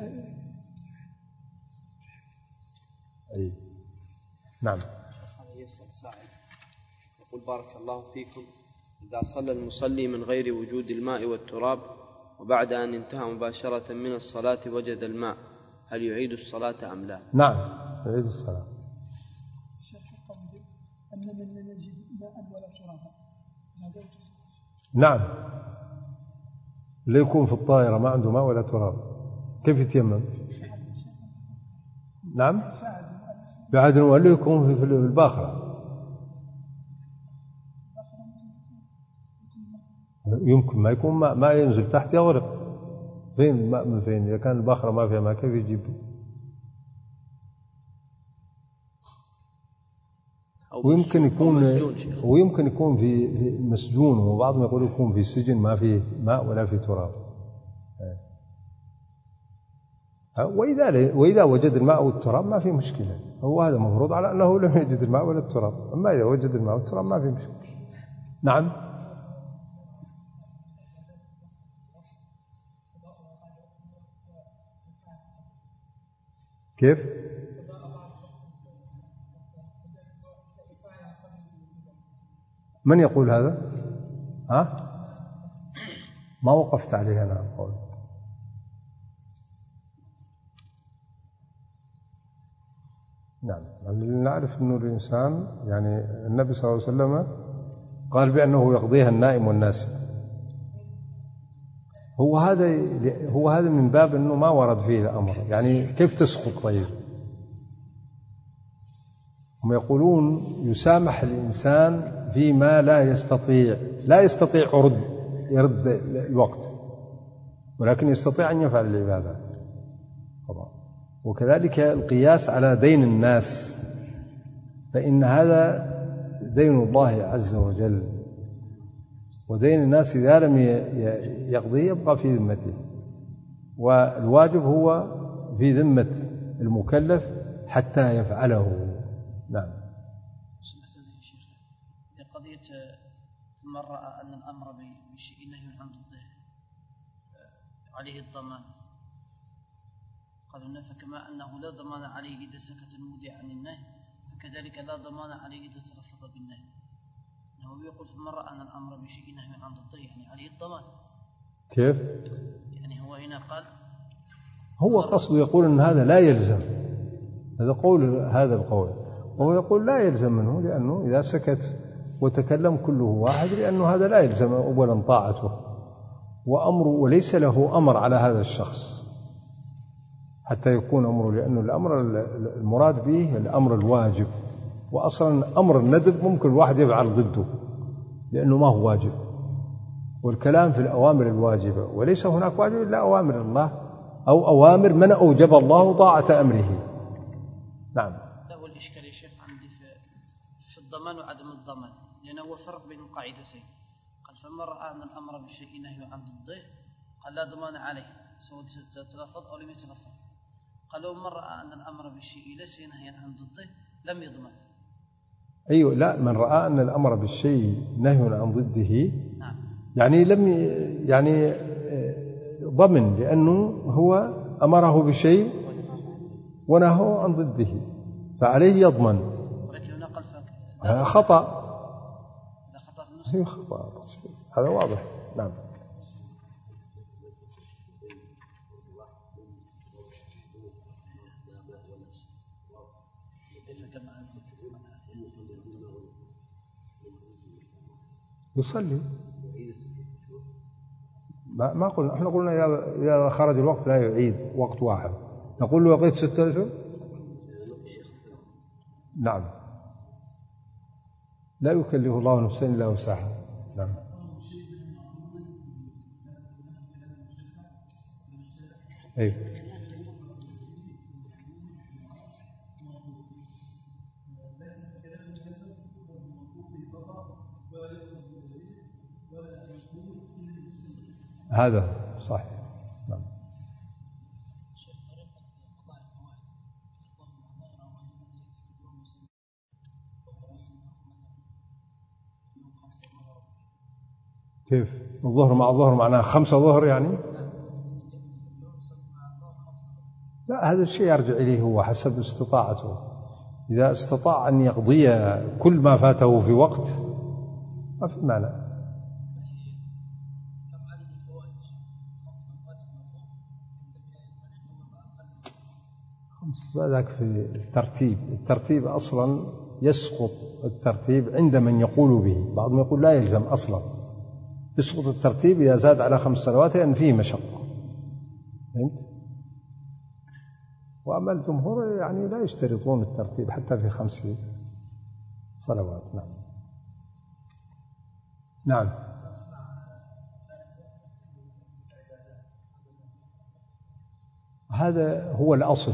أي نعم. يسأل سائل يقول: بارك الله فيكم، إذا صلى المصلي من غير وجود الماء والتراب وبعد أن انتهى مباشرة من الصلاة وجد الماء، هل يعيد الصلاة أم لا؟ نعم يعيد الصلاة. أن من لم يجد ماء ولا ترابا. نعم، لا يكون في الطائرة ما عنده ماء ولا تراب كيف يتيمم؟ نعم بعد ولا يكون في الباخرة يمكن ما يكون ماء، ما ينزل تحت يغرق. فين ماء من فين؟ إذا كان الباخرة ما فيها ماء كيف يجيب؟ ويمكن يكون ويمكن يكون في مسجون، وبعضهم يقول يكون في سجن ما فيه ماء ولا في تراب. وإذا وإذا وجد الماء والتراب ما في مشكلة، هو هذا مفروض على أنه لم يجد الماء ولا التراب، أما إذا وجد الماء والتراب ما في مشكلة. نعم كيف؟ من يقول هذا؟ ها؟ ما وقفت عليه أنا أقول. نعم نعرف أن الإنسان يعني النبي صلى الله عليه وسلم قال بأنه يقضيها النائم والناسي. هو هذا هو هذا من باب أنه ما ورد فيه الأمر، يعني كيف تسقط؟ طيب هم يقولون يسامح الإنسان فيما لا يستطيع لا يستطيع رد يرد الوقت، ولكن يستطيع أن يفعل العبادة. وكذلك القياس على دين الناس، فإن هذا دين الله عز وجل، ودين الناس إذا لم يقضي يبقى في ذمته، والواجب هو في ذمة المكلف حتى يفعله. نعم. قضية من رأى أن الأمر بشيء نهي عن ضده عليه الضمان، قالوا فكما أنه لا ضمان عليه إذا سكت المودع عن النهي، فكذلك لا ضمان عليه إذا تلفظ بالنهي. هو يقول فمن رأى أن الأمر بشيء نهي عن ضده يعني عليه الضمان. كيف؟ يعني هو هنا قال هو قصده يقول أن هذا لا يلزم، هذا قول هذا القول، وهو يقول لا يلزم منه، لأنه إذا سكت وتكلم كله واحد، لأنه هذا لا يلزم أولا طاعته وأمره، وليس له أمر على هذا الشخص حتى يكون أمره، لأنه الأمر المراد به الأمر الواجب، وأصلا أمر الندب ممكن الواحد يفعل ضده لأنه ما هو واجب، والكلام في الأوامر الواجبة، وليس هناك واجب إلا أوامر الله أو أوامر من أوجب الله طاعة أمره. نعم. له الإشكال يا شيخ عندي في الضمان وعدم الضمان، لأنه هو فرق بين القاعدتين. قال فمن رأى أن الأمر بالشيء نهي عن ضده قال لا ضمان عليه سواء تلفظ أو لم يتلفظ. قالوا من رأى أن الأمر بالشيء ليس نهيا عن ضده لم يضمن. أيوة لا، من رأى أن الأمر بالشيء نهي عن ضده نعم. يعني لم يعني ضمن، لأنه هو أمره بشيء ونهى عن ضده فعليه يضمن. ولكن هنا قال هذا خطأ. هذا خطأ في النص. خطأ هذا واضح. نعم. يصلي ما ما قلنا احنا قلنا اذا خرج الوقت لا يعيد وقت واحد، نقول له بقيت ستة اشهر. نعم لا يكلف الله نفسا الا وسعها. نعم. ايوه هذا صح. نعم. كيف الظهر مع الظهر معناه خمسة ظهر يعني؟ لا هذا الشيء يرجع إليه هو حسب استطاعته، إذا استطاع أن يقضي كل ما فاته في وقت ما في مانع. ذاك في الترتيب. الترتيب أصلا يسقط الترتيب عند من يقول به، بعضهم يقول لا يلزم أصلا، يسقط الترتيب إذا زاد على خمس صلوات لأن فيه مشقة. فهمت؟ وأما الجمهور يعني لا يشترطون الترتيب حتى في خمس صلوات. نعم. نعم. هذا هو الأصل،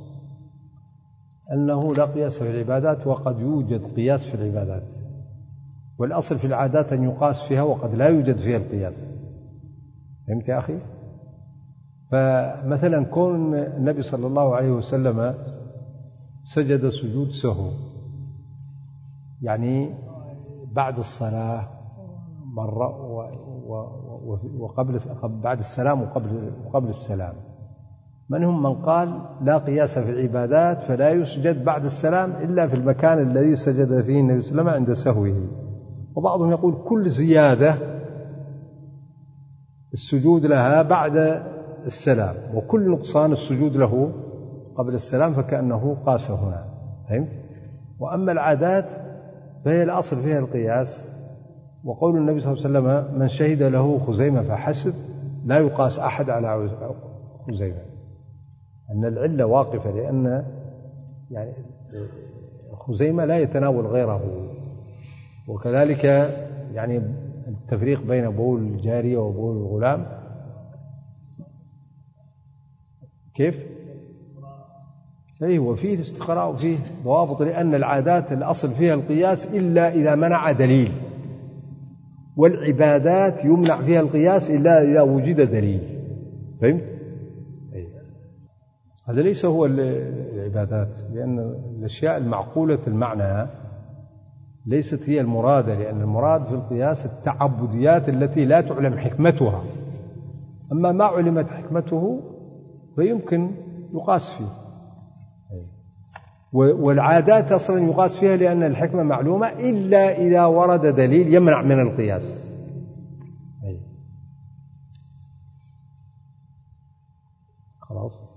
أنه لا قياس في العبادات، وقد يوجد قياس في العبادات، والأصل في العادات أن يقاس فيها وقد لا يوجد فيها القياس. فهمت يا أخي؟ فمثلا كون النبي صلى الله عليه وسلم سجد سجود سهو، يعني بعد الصلاة مرة وقبل بعد السلام وقبل وقبل السلام، منهم من قال لا قياس في العبادات فلا يسجد بعد السلام إلا في المكان الذي سجد فيه النبي صلى الله عليه وسلم عند سهوه، وبعضهم يقول كل زيادة السجود لها بعد السلام، وكل نقصان السجود له قبل السلام، فكأنه قاس هنا. فهمت؟ وأما العادات فهي الأصل فيها القياس، وقول النبي صلى الله عليه وسلم من شهد له خزيمة فحسب، لا يقاس أحد على خزيمة، أن العلة واقفة، لأن يعني خزيمة لا يتناول غيره، وكذلك يعني التفريق بين بول الجارية وبول الغلام كيف؟ أيه، وفيه استقراء وفيه ضوابط، لأن العادات الأصل فيها القياس إلا إذا منع دليل، والعبادات يمنع فيها القياس إلا إذا وجد دليل. فهمت؟ أيه. هذا ليس هو العبادات، لأن الأشياء المعقولة المعنى ليست هي المرادة، لأن المراد في القياس التعبديات التي لا تعلم حكمتها، أما ما علمت حكمته فيمكن يقاس فيه. والعادات أصلا يقاس فيها لأن الحكمة معلومة إلا إذا ورد دليل يمنع من القياس. خلاص.